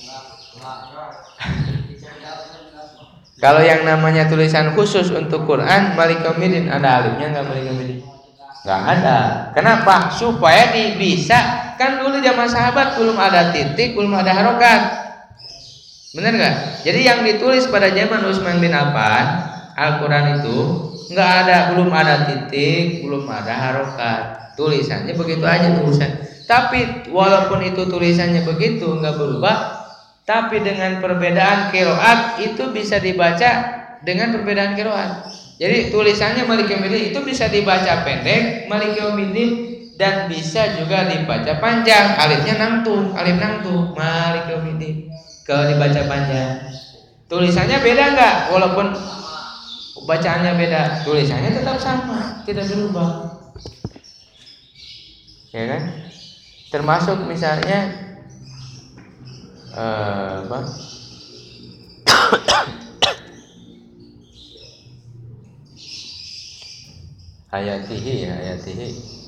S1: Kalau yang namanya tulisan khusus untuk Quran Malik Yaumiddin ada alifnya enggak Malik Yaumiddin? Enggak ada. Kenapa? Supaya bisa. Kan dulu zaman sahabat belum ada titik, belum ada harokat. Benar nggak? Jadi yang ditulis pada zaman Utsman bin Affan Al-Quran itu nggak ada, belum ada titik, belum ada harokat, tulisannya begitu aja tulisan. Tapi walaupun itu tulisannya begitu nggak berubah, tapi dengan perbedaan qiraat itu bisa dibaca dengan perbedaan qiraat. Jadi tulisannya Malik Yaumiddin itu bisa dibaca pendek Malik Yaumiddin dan bisa juga dibaca panjang, alifnya nangtung, alif nangtung Malik Yaumiddin. Kalau dibaca panjang, tulisannya beda nggak? Walaupun bacaannya beda, tulisannya tetap sama, tidak berubah. Ya kan? Termasuk misalnya uh, apa? Hayatihi, hayatihi.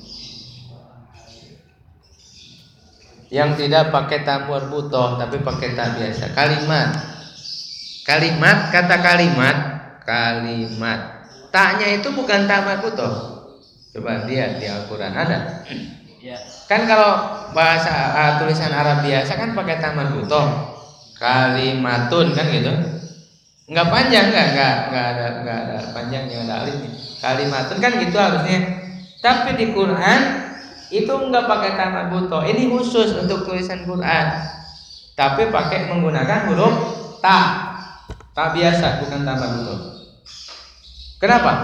S1: Yang tidak pakai ta marbuthah tapi pakai ta biasa. Kalimat. Kalimat, kata kalimat Kalimat, taknya itu bukan ta marbuthah. Coba lihat di Al-Quran ada.
S2: Ya.
S1: Kan kalau bahasa uh, tulisan Arab biasa kan pakai ta marbuthah. Kalimatun kan gitu. Enggak panjang, enggak, enggak, enggak ada, enggak ada panjangnya, ada alifnya. Kalimatun kan gitu harusnya. Tapi di Quran itu enggak pakai ta marbuthah. Ini khusus untuk tulisan Quran. Tapi pakai menggunakan huruf ta. Ta biasa, bukan ta marbuthah. Kenapa?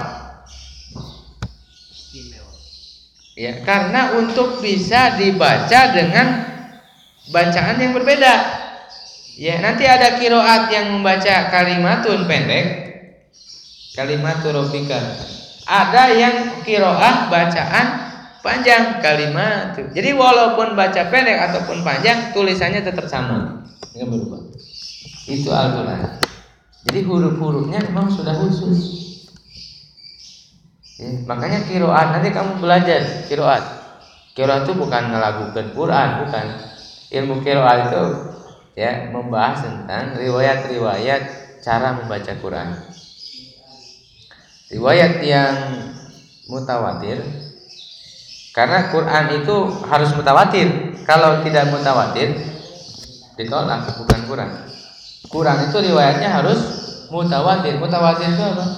S1: Ya, karena untuk bisa dibaca dengan bacaan yang berbeda. Ya, nanti ada qiraat yang membaca kalimatun pendek, kalimatur rabbika. Ada yang qiraah bacaan panjang, kalimatun. Jadi walaupun baca pendek ataupun panjang, tulisannya tetap sama, enggak berubah. Itu Al-Qur'an. Jadi huruf-hurufnya memang sudah khusus. Ya, makanya qiraat, nanti kamu belajar qiraat. Qiraat itu bukan ngelagukeun Quran, bukan. Ilmu qiraat itu ya membahas tentang riwayat-riwayat cara membaca Quran. Riwayat yang mutawatir, karena Quran itu harus mutawatir. Kalau tidak mutawatir ditolak, bukan Quran. Quran itu riwayatnya harus mutawatir. Mutawatir itu apa?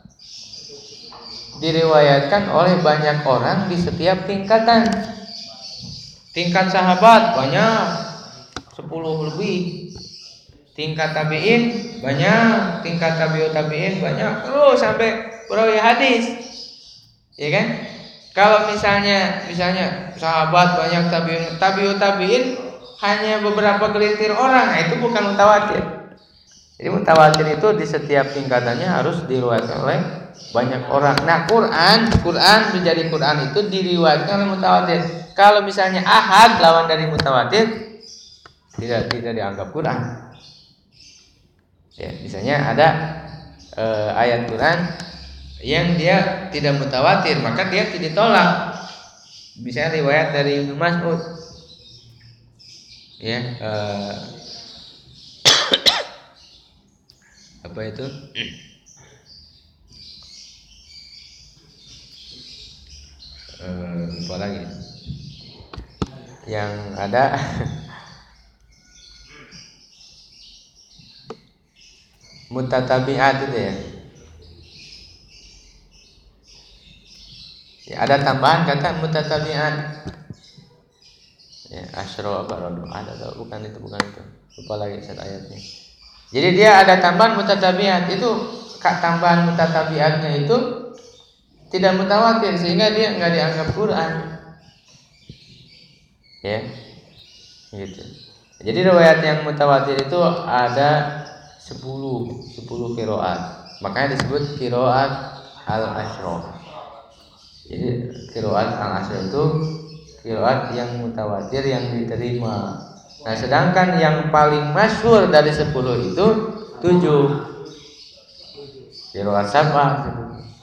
S1: Diriwayatkan oleh banyak orang di setiap tingkatan. Tingkat sahabat banyak, sepuluh lebih. Tingkat tabi'in banyak, tingkat tabi'ut tabi'in banyak, terus sampai perawi hadis. Ya kan? Kalau misalnya misalnya sahabat banyak, tabi'in tabi'ut tabi'in hanya beberapa gelintir orang, nah itu bukan mutawatir. Jadi mutawatir itu di setiap tingkatannya harus diriwayatkan oleh banyak orang. Nah, Quran, Quran menjadi Quran itu diriwayatkan oleh mutawatir. Kalau misalnya ahad lawan dari mutawatir, tidak tidak dianggap Quran. Ya, misalnya ada e, ayat Quran yang dia tidak mutawatir, maka dia tidak ditolak. Misalnya riwayat dari Ibnu Mas'ud. Ya, e, apa itu? Uh, lupa lagi. Yang ada mutatabi'at itu ya. Ya, ada tambahan kata mutatabi'at. Ya, asyra baradu ada atau bukan itu, bukan itu. Lupa lagi set ayatnya. Jadi dia ada tambahan mutatabi'at, itu kak tambahan mutatabi'atnya itu tidak mutawatir sehingga dia enggak dianggap Quran. Ya. Gitu. Jadi riwayat yang mutawatir itu ada sepuluh qiraat. Makanya disebut qiraat al-asyra. Jadi qiraat al-asyra itu qiraat yang mutawatir yang diterima. Nah, sedangkan yang paling masyhur dari sepuluh itu tujuh. Qiraat sab'ah.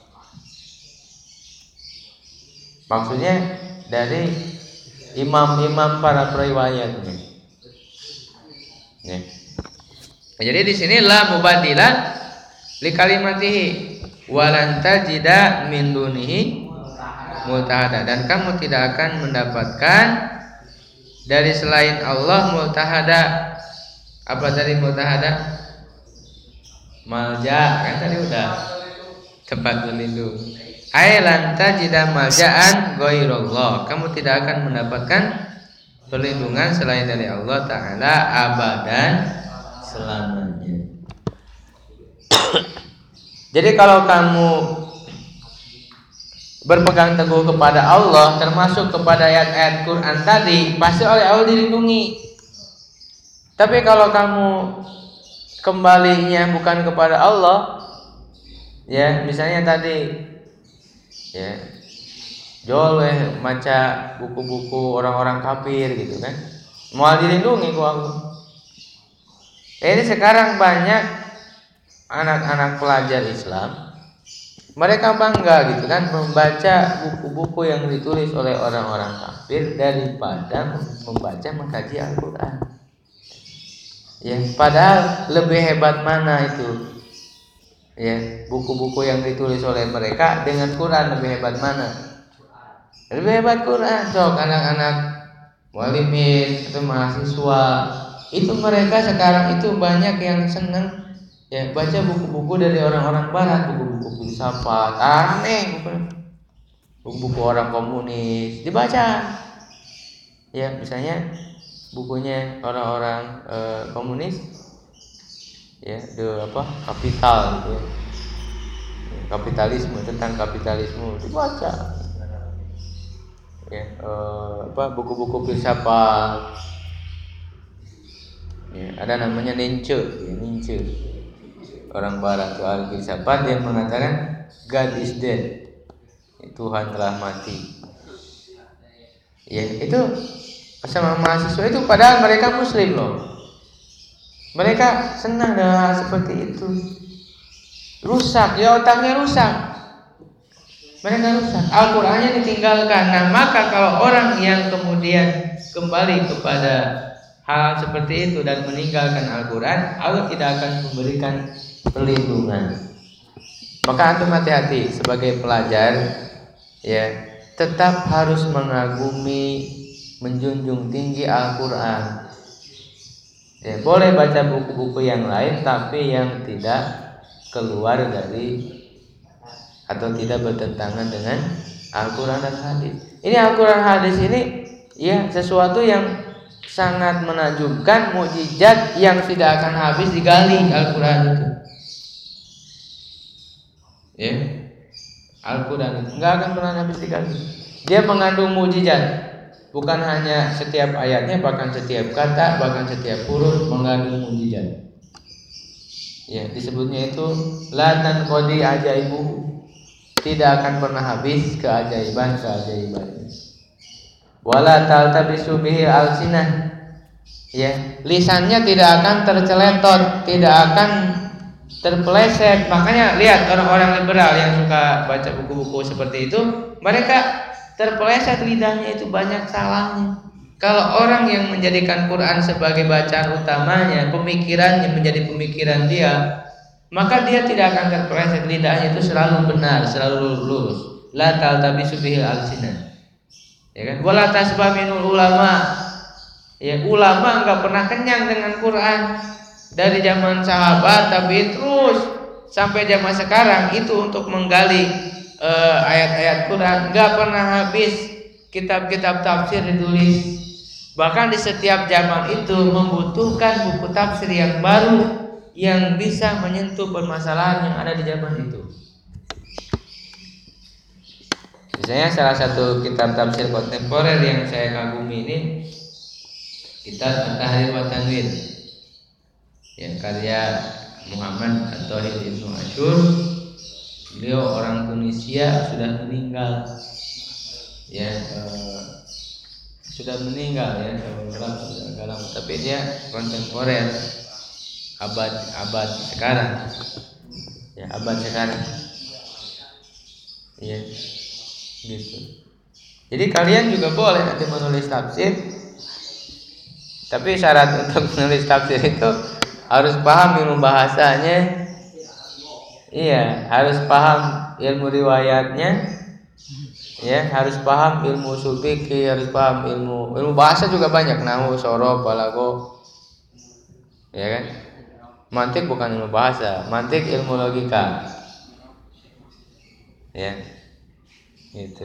S1: Maksudnya dari imam-imam para periwayat ini. Ya. Jadi di sini la mubadila li kalimatihi walan tajida min dunihi multahada, dan kamu tidak akan mendapatkan dari selain Allah multahada, Apa tadi mutahadah? Malja kan tadi udah tempat berlindung. Ai lan tajida malja'an ghairallah. Kamu tidak akan mendapatkan perlindungan selain dari Allah Ta'ala abadan selamanya. Jadi kalau kamu berpegang teguh kepada Allah, termasuk kepada ayat-ayat Quran tadi, pasti oleh Allah dilindungi. Tapi kalau kamu kembalinya bukan kepada Allah, ya misalnya tadi, ya joleh baca buku-buku orang-orang kafir gitu kan, mau dilindungi ku Allah. Ini sekarang banyak anak-anak pelajar Islam, mereka bangga gitu kan membaca buku-buku yang ditulis oleh orang-orang kafir daripada membaca mengkaji Al-Quran. Ya, padahal lebih hebat mana itu? Ya, buku-buku yang ditulis oleh mereka dengan Quran lebih hebat mana? Lebih hebat Quran. Sok anak-anak walimin atau mahasiswa itu mereka sekarang itu banyak yang senang ya baca buku-buku dari orang-orang barat, buku-buku filsafat, aneh bukan. Buku-buku orang komunis dibaca. Ya, misalnya bukunya orang-orang e, komunis ya, the apa? Kapital gitu ya. Kapitalisme, tentang kapitalisme dibaca. Ya, e, apa buku-buku filsafat. Ya, ada namanya Nietzsche, ya, Nietzsche. Orang barat itu ahli filsafat yang mengatakan God is dead. Tuhan telah mati. Ya, itu sama mahasiswa itu padahal mereka muslim loh. Mereka senang dengan hal seperti itu. Rusak, ya otaknya rusak. Mereka rusak. Al-Qur'annya ditinggalkan. Nah, maka kalau orang yang kemudian kembali kepada hal seperti itu dan meninggalkan Al-Quran, Allah tidak akan memberikan perlindungan. Maka antum hati-hati sebagai pelajar, ya, tetap harus mengagumi, menjunjung tinggi Al-Quran. Ya, boleh baca buku-buku yang lain, tapi yang tidak keluar dari atau tidak bertentangan dengan Al-Quran dan hadis. Ini Al-Quran hadis ini, ya, sesuatu yang sangat menakjubkan, mukjizat yang tidak akan habis digali Al-Quran itu. Ya, Al-Quran itu nggak akan pernah habis digali. Dia mengandung mukjizat. Bukan hanya setiap ayatnya, bahkan setiap kata, bahkan setiap huruf mengandung mukjizat. Ya, disebutnya itu la tanqadi ajaibu. Tidak akan pernah habis keajaiban-keajaibannya. Wala taltabisu bihi alsinah. Ya, lisannya tidak akan terceletot, tidak akan terpeleset. Makanya lihat orang-orang liberal yang suka baca buku-buku seperti itu, mereka terpeleset lidahnya, itu banyak salahnya. Kalau orang yang menjadikan Quran sebagai bacaan utamanya, pemikirannya menjadi pemikiran dia, maka dia tidak akan terpeleset, lidahnya itu selalu benar, selalu lurus. La taltabisu bihi alsinah. Ya kan? Wala tasbah minul ulama. Ya, ulama enggak pernah kenyang dengan Quran dari zaman sahabat, tapi terus sampai zaman sekarang itu untuk menggali uh, ayat-ayat Quran, enggak pernah habis. Kitab-kitab tafsir ditulis. Bahkan di setiap zaman itu membutuhkan buku tafsir yang baru yang bisa menyentuh permasalahan yang ada di zaman itu. Misalnya salah satu kitab tafsir kontemporer yang saya kagumi ini kitab At-Tahrir wa Tanwir, yang karya Muhammad At-Thahir Ibnu Asyur. Beliau orang Tunisia, sudah meninggal. Ya, eh, sudah meninggal ya, sudah lama, tapi dia kontemporer, abad abad sekarang. Ya, abad sekarang. Ya. Gitu. Jadi kalian juga boleh nanti menulis tafsir, tapi syarat untuk menulis tafsir itu harus paham ilmu bahasanya, iya, harus paham ilmu riwayatnya, ya, harus paham ilmu ushul fikih, harus paham ilmu ilmu bahasa juga banyak, nahwu, shorof, balaghah, Ya kan? Mantik bukan ilmu bahasa, mantik ilmu logika. Ya. Gitu.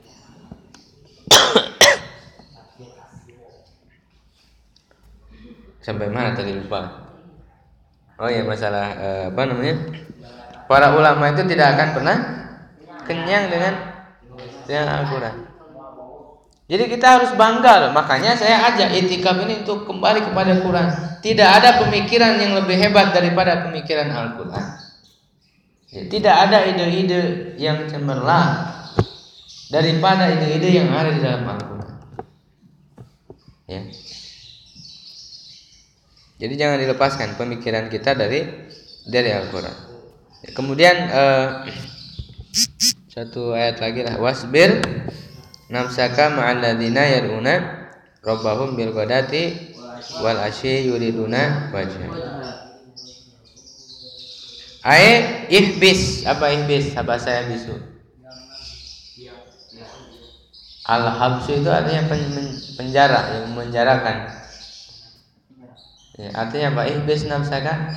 S1: Sampai mana tadi lupa. Oh ya, masalah eh, apa namanya? Para ulama itu tidak akan pernah kenyang dengan dengan Al-Qur'an. Jadi kita harus bangga loh. Makanya saya ajak itikaf ini untuk kembali kepada Quran. Tidak ada pemikiran yang lebih hebat daripada pemikiran Al-Quran. Ya, tidak ada ide-ide yang cemerlang daripada ide-ide yang ada di dalam Al-Quran. Ya. Jadi jangan dilepaskan pemikiran kita dari dari Al-Quran. Ya, kemudian eh, satu ayat lagi lah, wasbir nafsaka ma'al ladzina yad'una rabbahum bil ghadati wal asyi yuriduna wajha. Ai ihbis, apa ihbis? Apa saya bisu? Al-habsu itu artinya penjara, yang menjarakan. Ya, artinya apa? Ihbis nafsaka,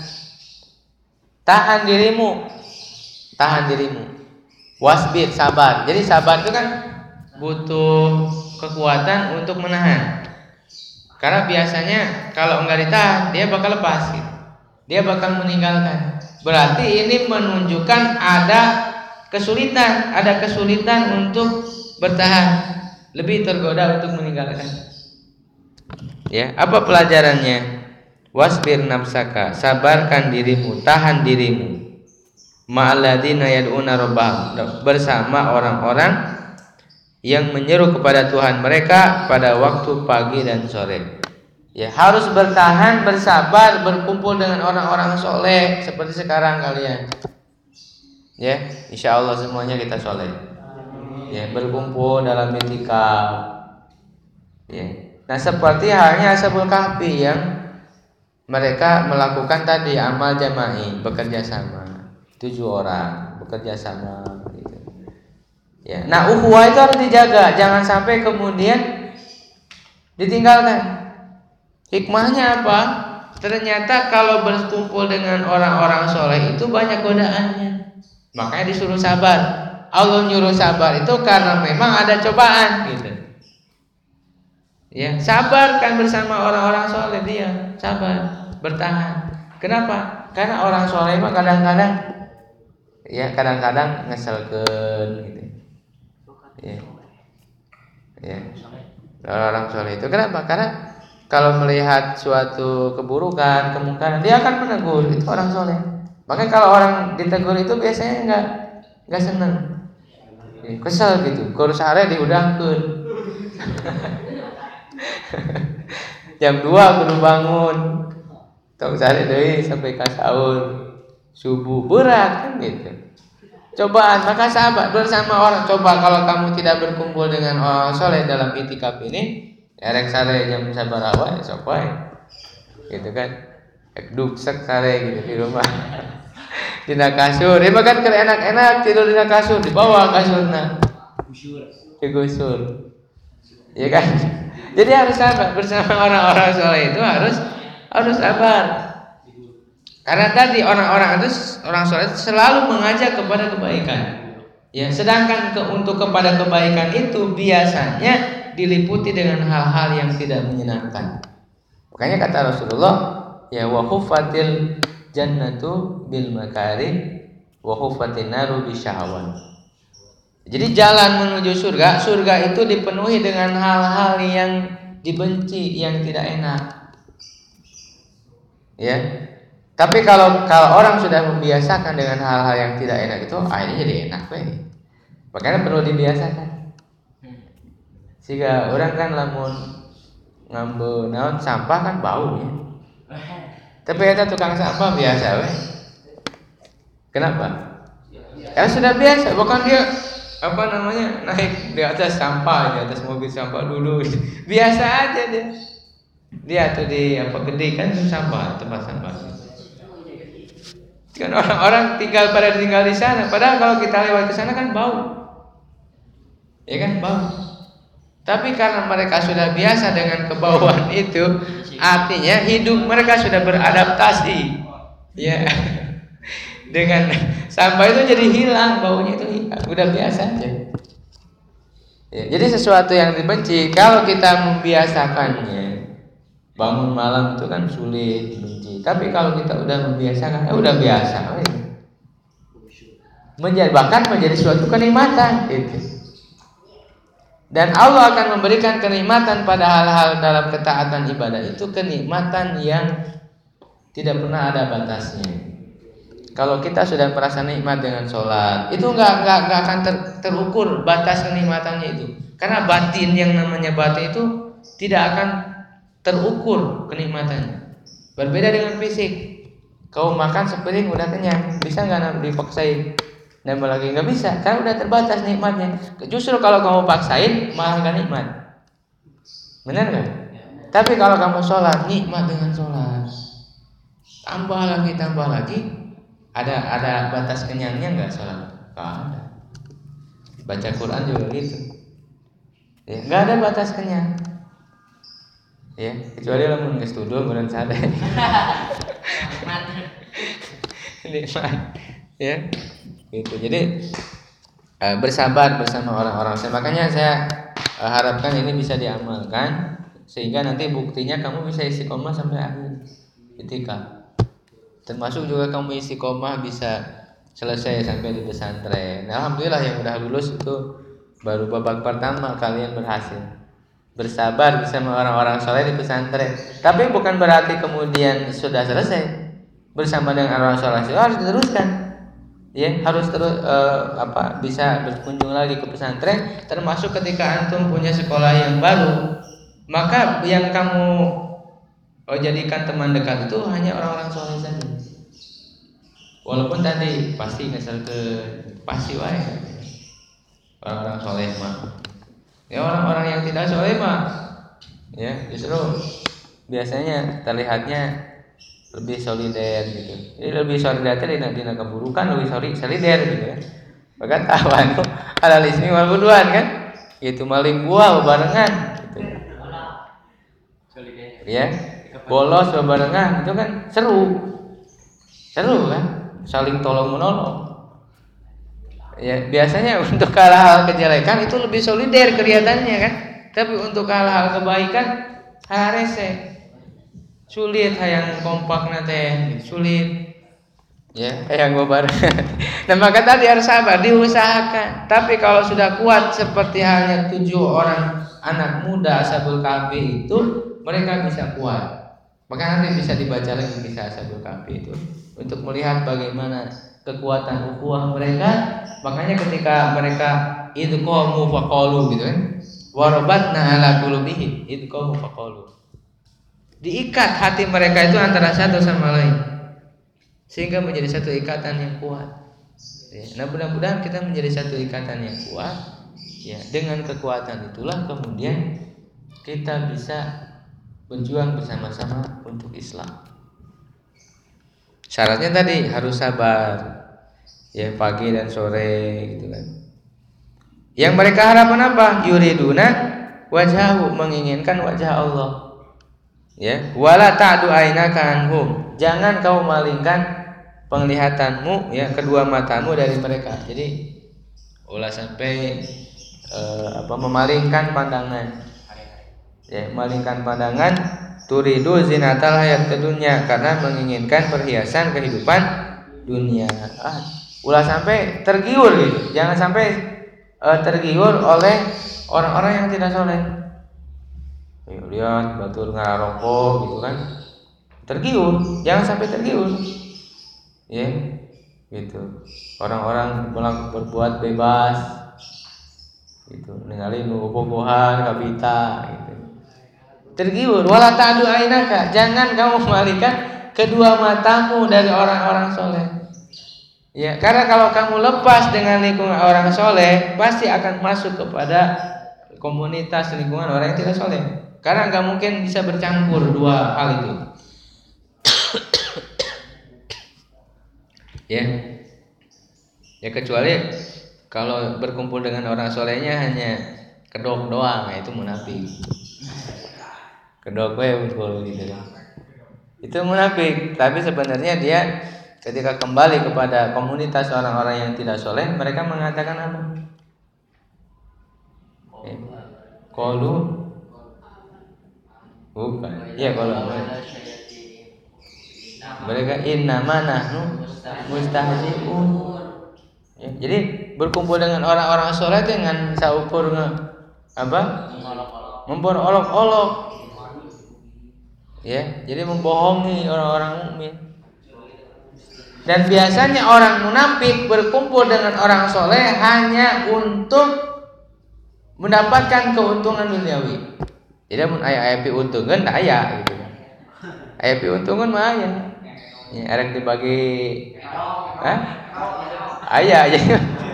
S1: tahan dirimu, tahan dirimu. Wasbir, sabar. Jadi sabar itu kan butuh kekuatan untuk menahan. Karena biasanya kalau enggak ditahan, dia bakal lepas gitu. Dia bakal meninggalkan. Berarti ini menunjukkan ada kesulitan, ada kesulitan untuk bertahan, lebih tergoda untuk meninggalkan. Ya, apa pelajarannya? Wasbir nafsaka, sabarkan dirimu, tahan dirimu. Ma'alladzina yad'una rabbahum, bersama orang-orang yang menyeru kepada Tuhan mereka pada waktu pagi dan sore. Ya, harus bertahan, bersabar, berkumpul dengan orang-orang soleh seperti sekarang kalian. Ya, insya Allah semuanya kita soleh. Ya, berkumpul dalam itikaf. Ya, nah seperti halnya Ashabul Kahfi yang mereka melakukan tadi amal jama'i, bekerja sama, tujuh orang bekerja sama. Gitu. Ya, nah ukhuwah itu harus dijaga, jangan sampai kemudian ditinggalkan. Hikmahnya apa? Ternyata kalau berkumpul dengan orang-orang soleh itu banyak godaannya. Makanya disuruh sabar. Allah nyuruh sabar itu karena memang ada cobaan gitu. Ya, sabar kan bersama orang-orang soleh, dia sabar, bertahan. Kenapa? Karena orang soleh mah kadang-kadang ya kadang-kadang ngeselkeun gitu. Ya. Ya. Orang soleh itu kenapa? Karena kalau melihat suatu keburukan, kemungkaran, dia akan menegur. Itu orang soleh. Makanya kalau orang ditegur itu biasanya enggak enggak senang, kesel gitu. Kur sare diudangkeun. Jam dua kudu bangun. Tong sare deui sampai ka sahur. Subuh berat kan gitu. Cobaan, maka sahabat bersama orang. Coba kalau kamu tidak berkumpul dengan orang soleh dalam itikaf ini, erek sare jam sabar awal sok wae. Gitu kan. Ek duksek sare gitu di rumah. Dina kasur, dia makan keur enak-enak tidur dina kasur, di bawah kasurna. Digusur. Iya kan? Jadi harus sabar bersama orang-orang soleh itu harus harus sabar. Karena tadi orang-orang itu orang soleh itu selalu mengajak kepada kebaikan. Ya, sedangkan ke, untuk kepada kebaikan itu biasanya diliputi dengan hal-hal yang tidak menyenangkan. Makanya kata Rasulullah, ya wa huffatil jannatu bil makarih wa huffatin naru bisyahwan. Jadi jalan menuju surga, surga itu dipenuhi dengan hal-hal yang dibenci, yang tidak enak. Ya. Tapi kalau kalau orang sudah membiasakan dengan hal-hal yang tidak enak itu, akhirnya jadi enak weh. Makanya perlu dibiasakan. Sehingga orang kan lamun ngambil naon sampah kan bau ya. Tapi eta tukang sampah biasa weh. Kenapa? Karena sudah biasa, bahkan dia apa namanya naik di atas sampah, di atas mobil sampah dulu. Biasa aja dia. Dia tuh di apa gede kan sampah, tempat sampah. Kan orang-orang tinggal pada tinggal di sana. Padahal kalau kita lewat ke sana kan bau. Ya kan bau.
S3: Tapi karena mereka sudah biasa dengan kebauan itu, artinya hidup mereka sudah beradaptasi. Ya. Dengan sampah itu jadi hilang, baunya itu hilang, udah biasa aja. Ya, jadi sesuatu yang dibenci kalau kita membiasakannya, bangun malam itu kan sulit dibenci. Tapi kalau kita udah membiasakan, eh, udah biasa, eh. menjadi bahkan menjadi suatu kenikmatan. Gitu. Dan Allah akan memberikan kenikmatan pada hal-hal dalam ketaatan ibadah itu, kenikmatan yang tidak pernah ada batasnya. Kalau kita sudah merasa nikmat dengan sholat, itu nggak nggak nggak akan ter, terukur batas kenikmatannya itu. Karena batin, yang namanya batin itu tidak akan terukur kenikmatannya. Berbeda dengan fisik. Kau makan sepiring udah kenyang, bisa nggak dipaksain? Nambah lagi nggak bisa, karena udah terbatas nikmatnya. Justru kalau kamu paksain malah nggak nikmat, benar nggak? Tapi kalau kamu sholat, nikmat dengan sholat. Tambah lagi, tambah lagi. Ada ada batas kenyangnya nggak sholat? Nggak ada. Baca Quran juga gitu. Ya, nggak ada batas kenyang. Ya, kecuali lamun geus tudul meureun sadaya. Nikmat. Ya. Gitu. Jadi uh, bersabar bersama orang-orang. Makanya saya uh, harapkan ini bisa diamalkan sehingga nanti buktinya kamu bisa istiqomah sampai akhir ketika. Termasuk juga kamu istiqomah bisa selesai sampai di pesantren. Nah, alhamdulillah yang udah lulus itu baru babak pertama kalian berhasil. Bersabar bersama orang-orang soleh di pesantren. Tapi bukan berarti kemudian sudah selesai. Bersama dengan orang soleh harus diteruskan. Ya, harus terus uh, apa bisa berkunjung lagi ke pesantren, termasuk ketika antum punya sekolah yang baru, maka yang kamu oh, jadikan teman dekat itu hanya orang-orang soleh saja. Walaupun tadi pasti ngesel ke pasti wae orang-orang soleh mah. Ya orang-orang yang tidak soleh mah, ya justru biasanya terlihatnya lebih solider gitu. Jadi lebih solider teh dina dina keburukan lebih solider gitu ya. Bahkan tahu halal ismi wal udwan kan? Itu maling buah barengan gitu. Ya. Bolos barengan itu kan seru. Seru kan? Saling tolong menolong. Ya, biasanya untuk hal-hal kejelekan itu lebih solider kelihatannya kan. Tapi untuk hal-hal kebaikan harese. Sulit hayang kompak nate, sulit ya hayang gobar. Nah maka tadi harus sabar, diusahakan. Tapi kalau sudah kuat seperti halnya tujuh orang anak muda Ashabul Kahfi itu, mereka bisa kuat. Maka nanti bisa dibaca lagi kisah Ashabul Kahfi itu untuk melihat bagaimana kekuatan ukhuwah mereka. Makanya ketika mereka idqamu faqalu gitu kan, warabatna ala qulubihim idqamu faqalu. Diikat hati mereka itu antara satu sama lain sehingga menjadi satu ikatan yang kuat. Ya, nah mudah-mudahan kita menjadi satu ikatan yang kuat. Ya, dengan kekuatan itulah kemudian kita bisa berjuang bersama-sama untuk Islam. Syaratnya tadi harus sabar. Ya, pagi dan sore gitu kan. Yang mereka harapkan apa? Yuriduna wajhahu, menginginkan wajah Allah. Ya, wala ta'du ainaka anhum. Jangan kau malingkan penglihatanmu ya kedua matamu dari mereka. Jadi ulah sampai uh, apa memalingkan pandangan. Ya, malingkan pandangan turidu zinatal hayat dunya karena menginginkan perhiasan kehidupan dunia. Ah, ulah sampai tergiur gitu. Jangan sampai uh, tergiur oleh orang-orang yang tidak soleh. Lihat batur ngarokok gitu kan, tergiur, jangan sampai tergiur, ya, gitu. Orang-orang berbuat bebas, gitu, ninggalin bobogohan, kabita, gitu. Tergiur, wala ta'du ainaka, jangan kamu memalingkan kedua matamu dari orang-orang soleh. Ya, karena kalau kamu lepas dengan lingkungan orang soleh, pasti akan masuk kepada komunitas lingkungan orang yang tidak soleh. Karena nggak mungkin bisa bercampur dua hal itu. Ya, ya kecuali kalau berkumpul dengan orang solehnya hanya kedok doang, ya itu munafik. Kedok we unggul gitu kan. Itu munafik, tapi sebenarnya dia ketika kembali kepada komunitas orang-orang yang tidak soleh, mereka mengatakan apa? Qalu bukan. Iya qalu. Mereka innama nahnu mustahzi'un. Ya, jadi berkumpul dengan orang-orang soleh dengan saukur nge, apa? Memperolok-olok. Ya, jadi membohongi orang-orang mukmin. Dan biasanya orang munafik berkumpul dengan orang soleh hanya untuk mendapatkan keuntungan duniawi. Jadi mun aya aya piuntungan da aya gitu. Aya piuntungan mah aya. Ya, arek dibagi hah? Aya aja.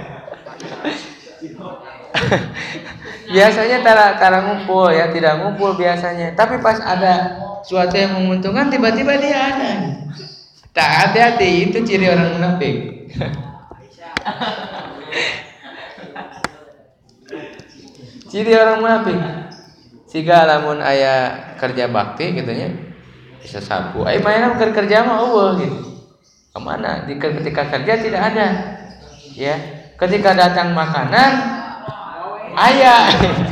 S3: Biasanya tara tara ngumpul ya, tidak ngumpul biasanya. Tapi pas ada suatu yang menguntungkan tiba-tiba dia ada. Tak hati-hati, itu ciri orang munafik. Ciri orang munafik. Siga lamun aya kerja bakti gitu nya. Bisa sabu. Ai mainan kerja mah eueuh gitu. Kemana? Di ketika kerja tidak ada. Ya, ketika datang makanan aya.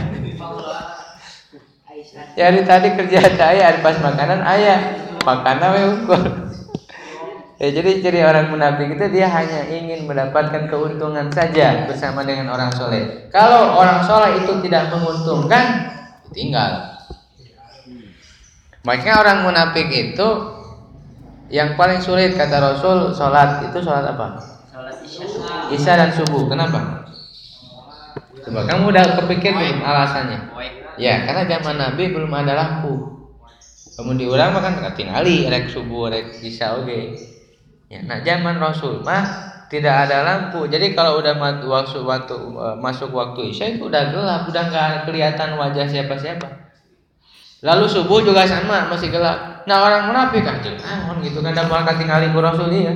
S3: Dari tadi kerja aya, pas makanan aya. Makanan we ukur. Ya, jadi ciri orang munafik itu dia hanya ingin mendapatkan keuntungan saja bersama dengan orang soleh. Kalau orang soleh itu tidak menguntungkan, tinggal. Makanya orang munafik itu yang paling sulit kata Rasul sholat itu sholat apa?
S2: Sholat isya.
S3: Isya dan subuh. Kenapa? Coba kamu udah kepikir belum alasannya? Ya, karena zaman Nabi belum ada lampu. Kamu diulang makan tinggali rek subuh rek isya oke. Ya, nah zaman Rasul mah tidak ada lampu. Jadi kalau udah waktu waktu masuk waktu isya itu udah gelap, udah nggak kelihatan wajah siapa-siapa. Lalu subuh juga sama, masih gelap. Nah orang munafik aja, ah gitu kan, dapat ketinggalan ku Rasul ya.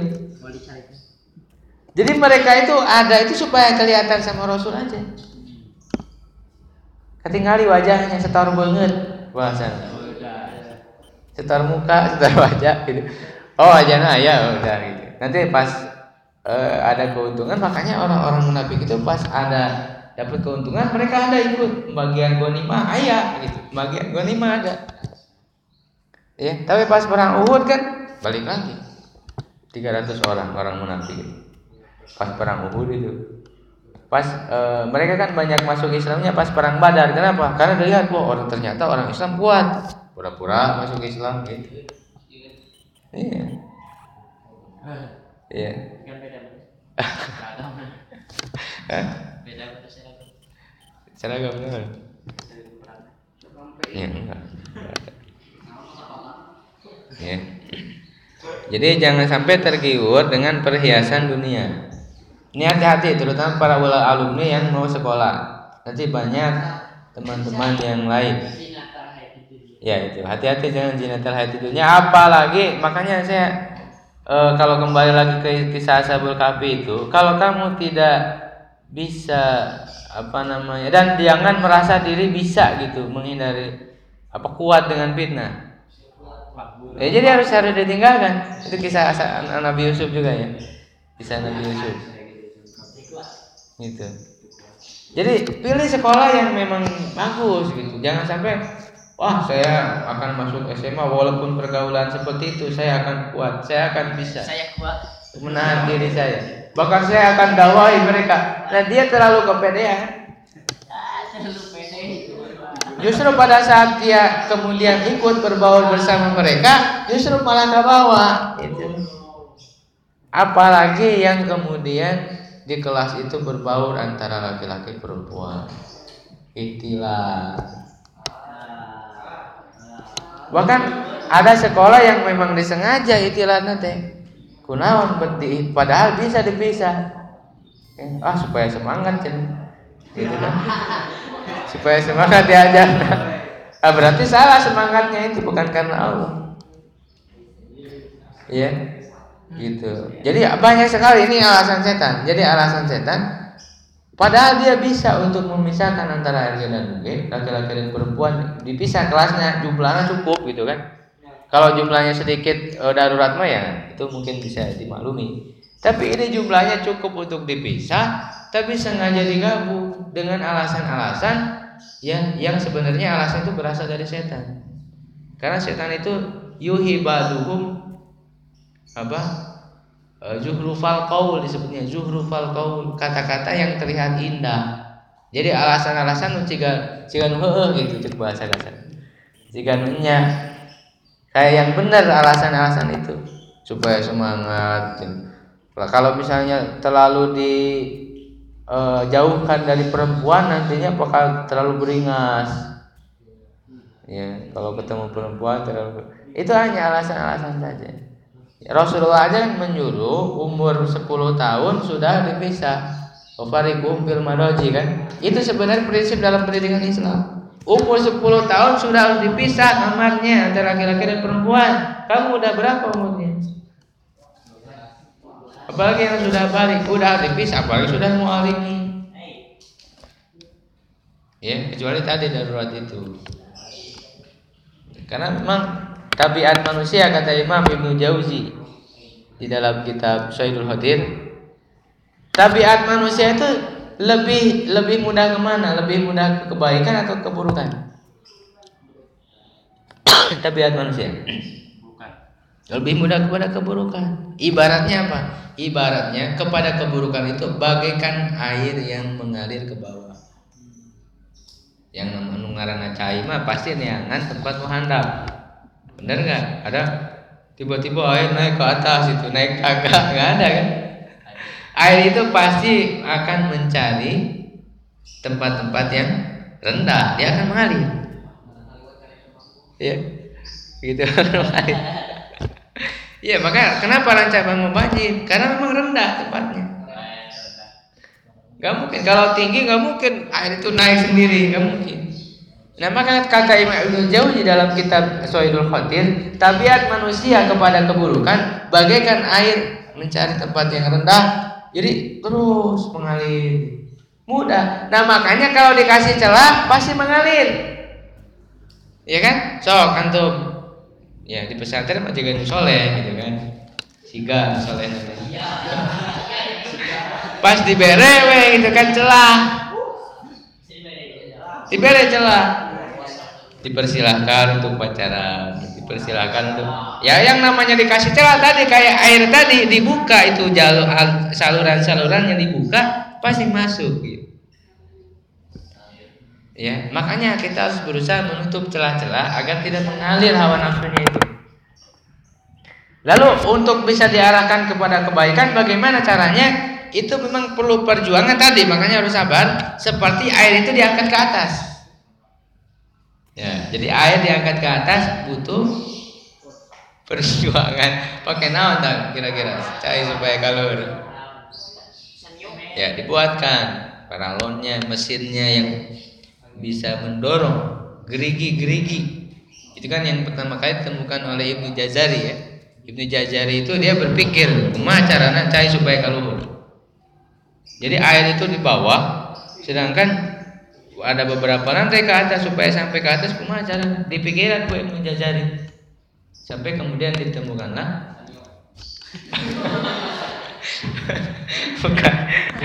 S3: Jadi mereka itu ada itu supaya kelihatan sama Rasul aja. Ketinggali wajahnya setor banget, bahasa. Setor muka, setor wajah gitu. Oh wajahnya ya udah gitu. Nanti pas uh, ada keuntungan, makanya orang-orang munafik itu pas ada dapat keuntungan mereka ada ikut bagian ghanimah aya gitu. Bagian ghanimah ada. Ya, tapi pas perang Uhud kan balik lagi. tiga ratus orang orang munafik itu. Pas perang Uhud itu. Pas uh, mereka kan banyak masuk Islamnya pas perang Badar. Kenapa? Karena dilihat wah orang ternyata orang Islam kuat. Pura-pura masuk Islam gitu. Iya. Iya.
S2: Kan beda.
S3: Hah?
S2: Beda betul seragam.
S3: Seragam benar. Iya, enggak. Ya. Jadi jangan sampai tergiur dengan perhiasan dunia. Ini hati-hati terutama para alumni yang mau sekolah. Nanti banyak teman-teman yang lain. Ya itu, hati-hati jangan zinatul hayatid dunya. Apalagi makanya saya e, kalau kembali lagi ke kisah Ashabul Kahfi itu, kalau kamu tidak bisa apa namanya dan jangan merasa diri bisa gitu menghindari apa kuat dengan fitnah. Ya jadi harus harus ditinggalkan. Itu kisah Nabi Yusuf juga ya. Kisah Nabi Yusuf. Gitu. Jadi pilih sekolah yang memang bagus gitu. Jangan sampai wah saya akan masuk S M A walaupun pergaulan seperti itu saya akan kuat, saya akan bisa.
S2: Saya kuat
S3: Menahan diri saya. Bahkan saya akan dakwahi mereka. Nah dia terlalu kepedean.
S2: terlalu pede.
S3: Justru pada saat dia kemudian ikut berbaur bersama mereka, justru malah ke bawah. Itu. Apalagi yang kemudian di kelas itu berbaur antara laki-laki perempuan. Itulah. Bahkan ada sekolah yang memang disengaja itilana teh. Kunaon berarti padahal bisa dipisah. Ah supaya semangat kan. Gitu kan. Supaya semangat diajar. Ah berarti salah semangatnya itu bukan karena Allah. Iya. Gitu. Jadi banyak sekali ini alasan setan. Jadi alasan setan Padahal dia bisa untuk memisahkan antara R G dan U G, laki-laki dan perempuan dipisah kelasnya, jumlahnya cukup gitu kan. Kalau jumlahnya sedikit e, darurat mah ya itu mungkin bisa dimaklumi. Tapi ini jumlahnya cukup untuk dipisah, tapi sengaja digabung dengan alasan-alasan ya yang sebenarnya alasan itu berasal dari setan. Karena setan itu yuhi ba'duhum apa? E, zuhrufal qaul disebutnya, zuhrufal qaul, kata-kata yang terlihat indah. Jadi alasan-alasan ciga ciga nu heueuh gitu cek bahasa kasar. Ciga nu nya kayak yang benar alasan-alasan itu supaya semangat. Kalau misalnya terlalu dijauhkan dari perempuan nantinya bakal terlalu beringas. Ya, kalau ketemu perempuan terlalu itu hanya alasan-alasan saja. Rasulullah aja menyuruh umur sepuluh tahun sudah dipisah. Wafariqum fil madaji kan. Itu sebenarnya prinsip dalam pendidikan Islam. Umur sepuluh tahun sudah harus dipisah kamarnya antara laki-laki dan perempuan. Kamu udah berapa umurnya? Apalagi yang sudah balik, udah dipisah, apalagi sudah mualimi. Ya, kecuali tadi darurat itu. Karena memang tabiat manusia kata Imam Ibnu Jauzi di dalam kitab Syairul Hadir, tabiat manusia itu lebih lebih mudah kemana? Lebih mudah ke kebaikan atau keburukan? Tabiat manusia lebih mudah kepada keburukan. Ibaratnya apa? Ibaratnya kepada keburukan itu bagaikan air yang mengalir ke bawah. Yang mengarana cai mah pasti neangan tempat menghandap. Benar nggak? Ada tiba-tiba air naik ke atas itu, naik tangga, nggak ada kan? Air itu pasti akan mencari tempat-tempat yang rendah, dia akan mengalir. Ya, gitu. Iya, maka kenapa Ranca Bangun banjir? Karena memang rendah tempatnya. Gak mungkin kalau tinggi, gak mungkin air itu naik sendiri, gak mungkin. Nah, maka kata Imam Ibnu Jauzi dalam kitab Syairul Hadir, tabiat manusia kepada keburukan bagaikan air mencari tempat yang rendah. Jadi terus mengalir, mudah. Nah makanya kalau dikasih celah pasti mengalir, ya kan? Sok antum, ya di pesantren mah juga soleh gitu kan? Siga soleh namanya. Pas dibere gitu kan celah, dibere celah, dipersilahkan untuk pacaran, dipersilahkan untuk ya yang namanya dikasih celah tadi kayak air tadi dibuka itu jalur saluran-saluran yang dibuka pasti masuk gitu. Ya, makanya kita harus berusaha menutup celah-celah agar tidak mengalir hawa nafsunya itu. Lalu untuk bisa diarahkan kepada kebaikan bagaimana caranya? Itu memang perlu perjuangan tadi, makanya harus sabar. Seperti air itu diangkat ke atas. Ya, jadi air diangkat ke atas butuh perjuangan. Pakai naon tak kira-kira? Cai supaya kalur. Ya, dibuatkan paralonnya, mesinnya yang bisa mendorong gerigi-gerigi. Itu kan yang pertama kali ditemukan oleh Ibnu Jazari ya. Ibnu Jazari itu dia berpikir, "Kumaha carana cai supaya kalur?" Jadi air itu di bawah, sedangkan ada beberapa rantai ke atas supaya sampai ke atas. Kumaha cara? Dipikiran Bu Ibnu Jazari. Sampai kemudian ditemukanlah. Bukan.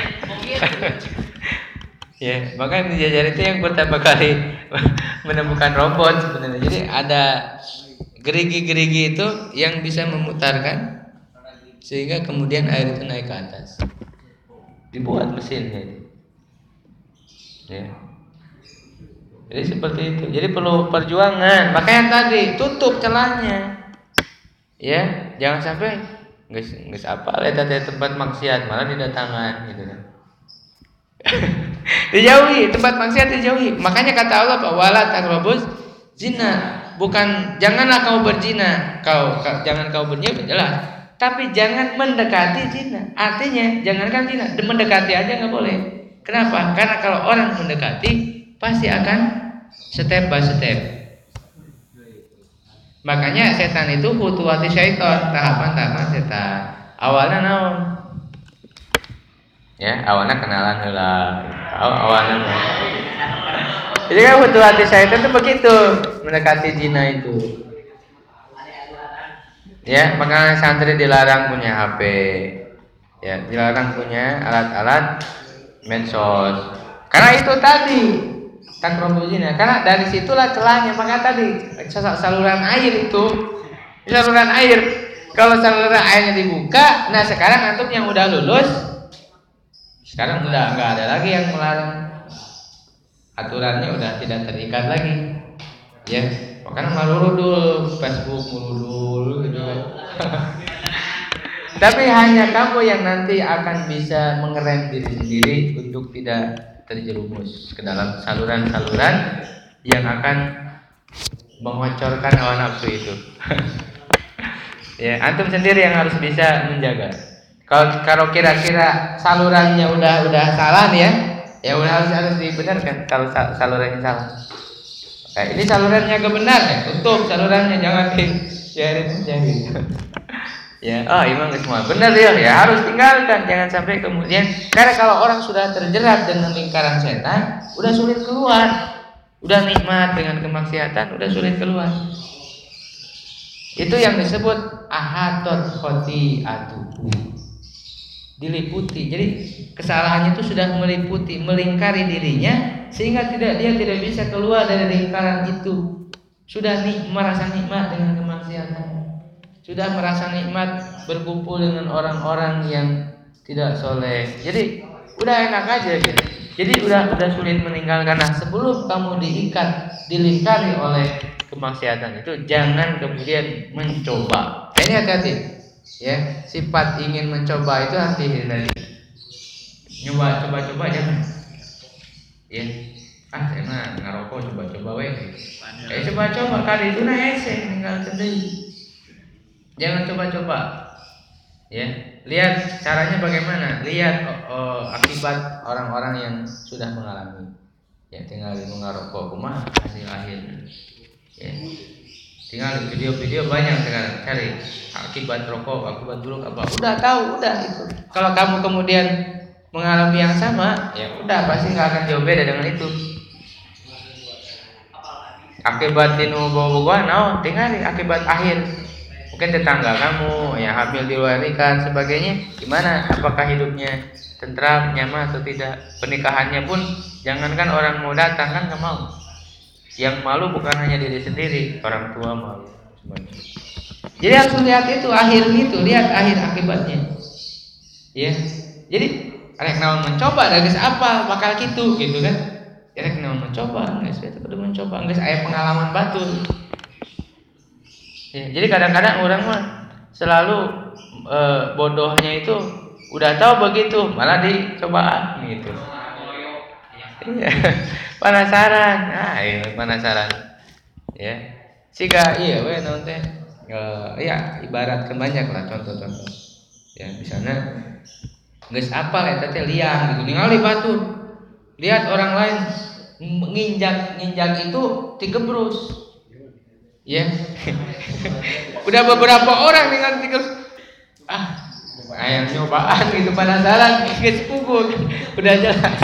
S3: Ya, maka Ibnu Jazari itu yang pertama kali menemukan robot sebenarnya. Jadi ada gerigi-gerigi itu yang bisa memutarkan sehingga kemudian air itu naik ke atas. Dibuat mesinnya. Ya. Jadi seperti itu. Jadi perlu perjuangan. Makanya tadi tutup celahnya. Ya, jangan sampai geus geus apa eta teh tempat maksiat malah didatangan gitu kan. Dijauhi, tempat maksiat dijauhi. Makanya kata Allah, "Wala taqrabuz zina." Bukan janganlah kau berzina. Kau, kau jangan kau berzina jelas. Tapi jangan mendekati zina. Artinya jangankan zina, mendekati aja nggak boleh. Kenapa? Karena kalau orang mendekati pasti akan step by step. Makanya setan itu khutuwati syaitan, tahapan-tahapan setan. Awalnya naon? Ya, awalnya kenalan heula. Awalnya. Jadi kan butuh hati syaitan itu begitu mendekati zina itu. Ya, makanya santri dilarang punya H P. Ya, dilarang punya alat-alat medsos. Karena itu tadi takrobul zina. Karena dari situlah celahnya. Maka tadi saluran air itu, saluran air. Kalau saluran airnya dibuka, nah sekarang antum yang udah lulus, sekarang udah nggak ada lagi yang melarang. Aturannya udah tidak terikat lagi. Ya, makanya marurudul Facebook murudul gitu. Tapi hanya kamu yang nanti akan bisa mengerem diri sendiri untuk tidak terjerumus ke dalam saluran-saluran yang akan mengocorkan hawa nafsu itu. Ya, antum sendiri yang harus bisa menjaga. Kalau kalau kira-kira salurannya udah udah salah nih ya, ya udah harus harus dibenarkan kalau salurannya salah. Nah, ini salurannya kebenar ya, tutup salurannya, jangan di-sharing sharing. Ya, oh imam semua benar ya, ya harus tinggalkan, jangan sampai kemudian. Karena kalau orang sudah terjerat dengan lingkaran setan, udah sulit keluar. Udah nikmat dengan kemaksiatan, udah sulit keluar. Itu yang disebut ahatot khoti'atuhu. Diliputi. Jadi kesalahannya itu sudah meliputi, melingkari dirinya sehingga tidak dia tidak bisa keluar dari lingkaran itu. Sudah nik, merasa nikmat dengan kemaksiatan. Sudah merasa nikmat berkumpul dengan orang-orang yang tidak soleh. Jadi udah enak aja gitu. Jadi udah udah sulit meninggalkan. Nah, sebelum kamu diikat, dilingkari oleh kemaksiatan itu, jangan kemudian mencoba. Ini hati-hati. Ya, sifat ingin mencoba itu harus dihindari. Nyoba coba-coba jangan. Ya. Ah, saya mah ngarokok coba-coba we. Eh coba-coba kali itu nah ese tinggal sendiri. Jangan coba-coba. Ya, lihat caranya bagaimana. Lihat oh, oh, akibat orang-orang yang sudah mengalami. Ya, tinggal mengarokok kumaha hasil akhirnya. Ya. Tinggal video-video banyak sekarang cari akibat rokok, akibat buruk apa. Udah tahu, udah itu. Kalau kamu kemudian mengalami yang sama, ya udah pasti nggak akan jauh beda dengan itu. Akibat tinu bawa-bawa, no, tinggal akibat akhir. Mungkin tetangga kamu yang hamil di luar nikah sebagainya, gimana? Apakah hidupnya tentram, nyaman atau tidak? Pernikahannya pun jangankan orang mau datang kan nggak mau. Yang malu bukan hanya diri sendiri, orang tua malu semuanya. Jadi harus lihat itu akhir itu, lihat akhir akibatnya. Ya. Jadi arek naon mencoba da geus apa bakal gitu gitu kan. Arek naon mencoba, geus eta kudu mencoba, geus aya pengalaman batul. Ya, jadi kadang-kadang orang mah selalu e, bodohnya itu udah tahu begitu, malah dicobaan gitu. Iya. Penasaran, ah iya penasaran, ya. Siga iya, we naon teh, ya ibaratkan banyak lah contoh-contoh, ya misalnya, geus apal eta teh liang gitu, ningali batur, lihat orang lain nginjak nginjak itu digebrus, ya. Udah beberapa orang dengan digebrus, ah, ayam nyobaan gitu penasaran, geus puguh, udah jelas.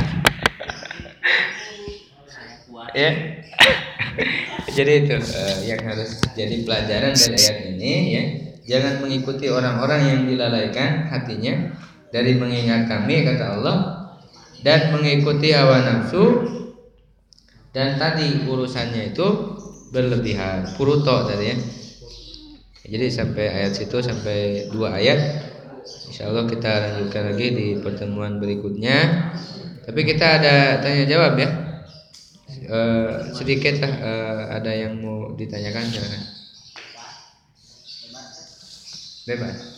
S3: Ya, jadi itu uh, yang harus jadi pelajaran dari ayat ini ya. Jangan mengikuti orang-orang yang dilalaikan hatinya dari mengingat kami kata Allah dan mengikuti hawa nafsu dan tadi urusannya itu berlebihan. Puruto tadi ya. Jadi sampai ayat situ sampai dua ayat. Insyaallah kita lanjutkan lagi di pertemuan berikutnya. Tapi kita ada tanya jawab ya. Uh, sedikit lah uh, ada yang mau ditanyakan silakan. Bebas.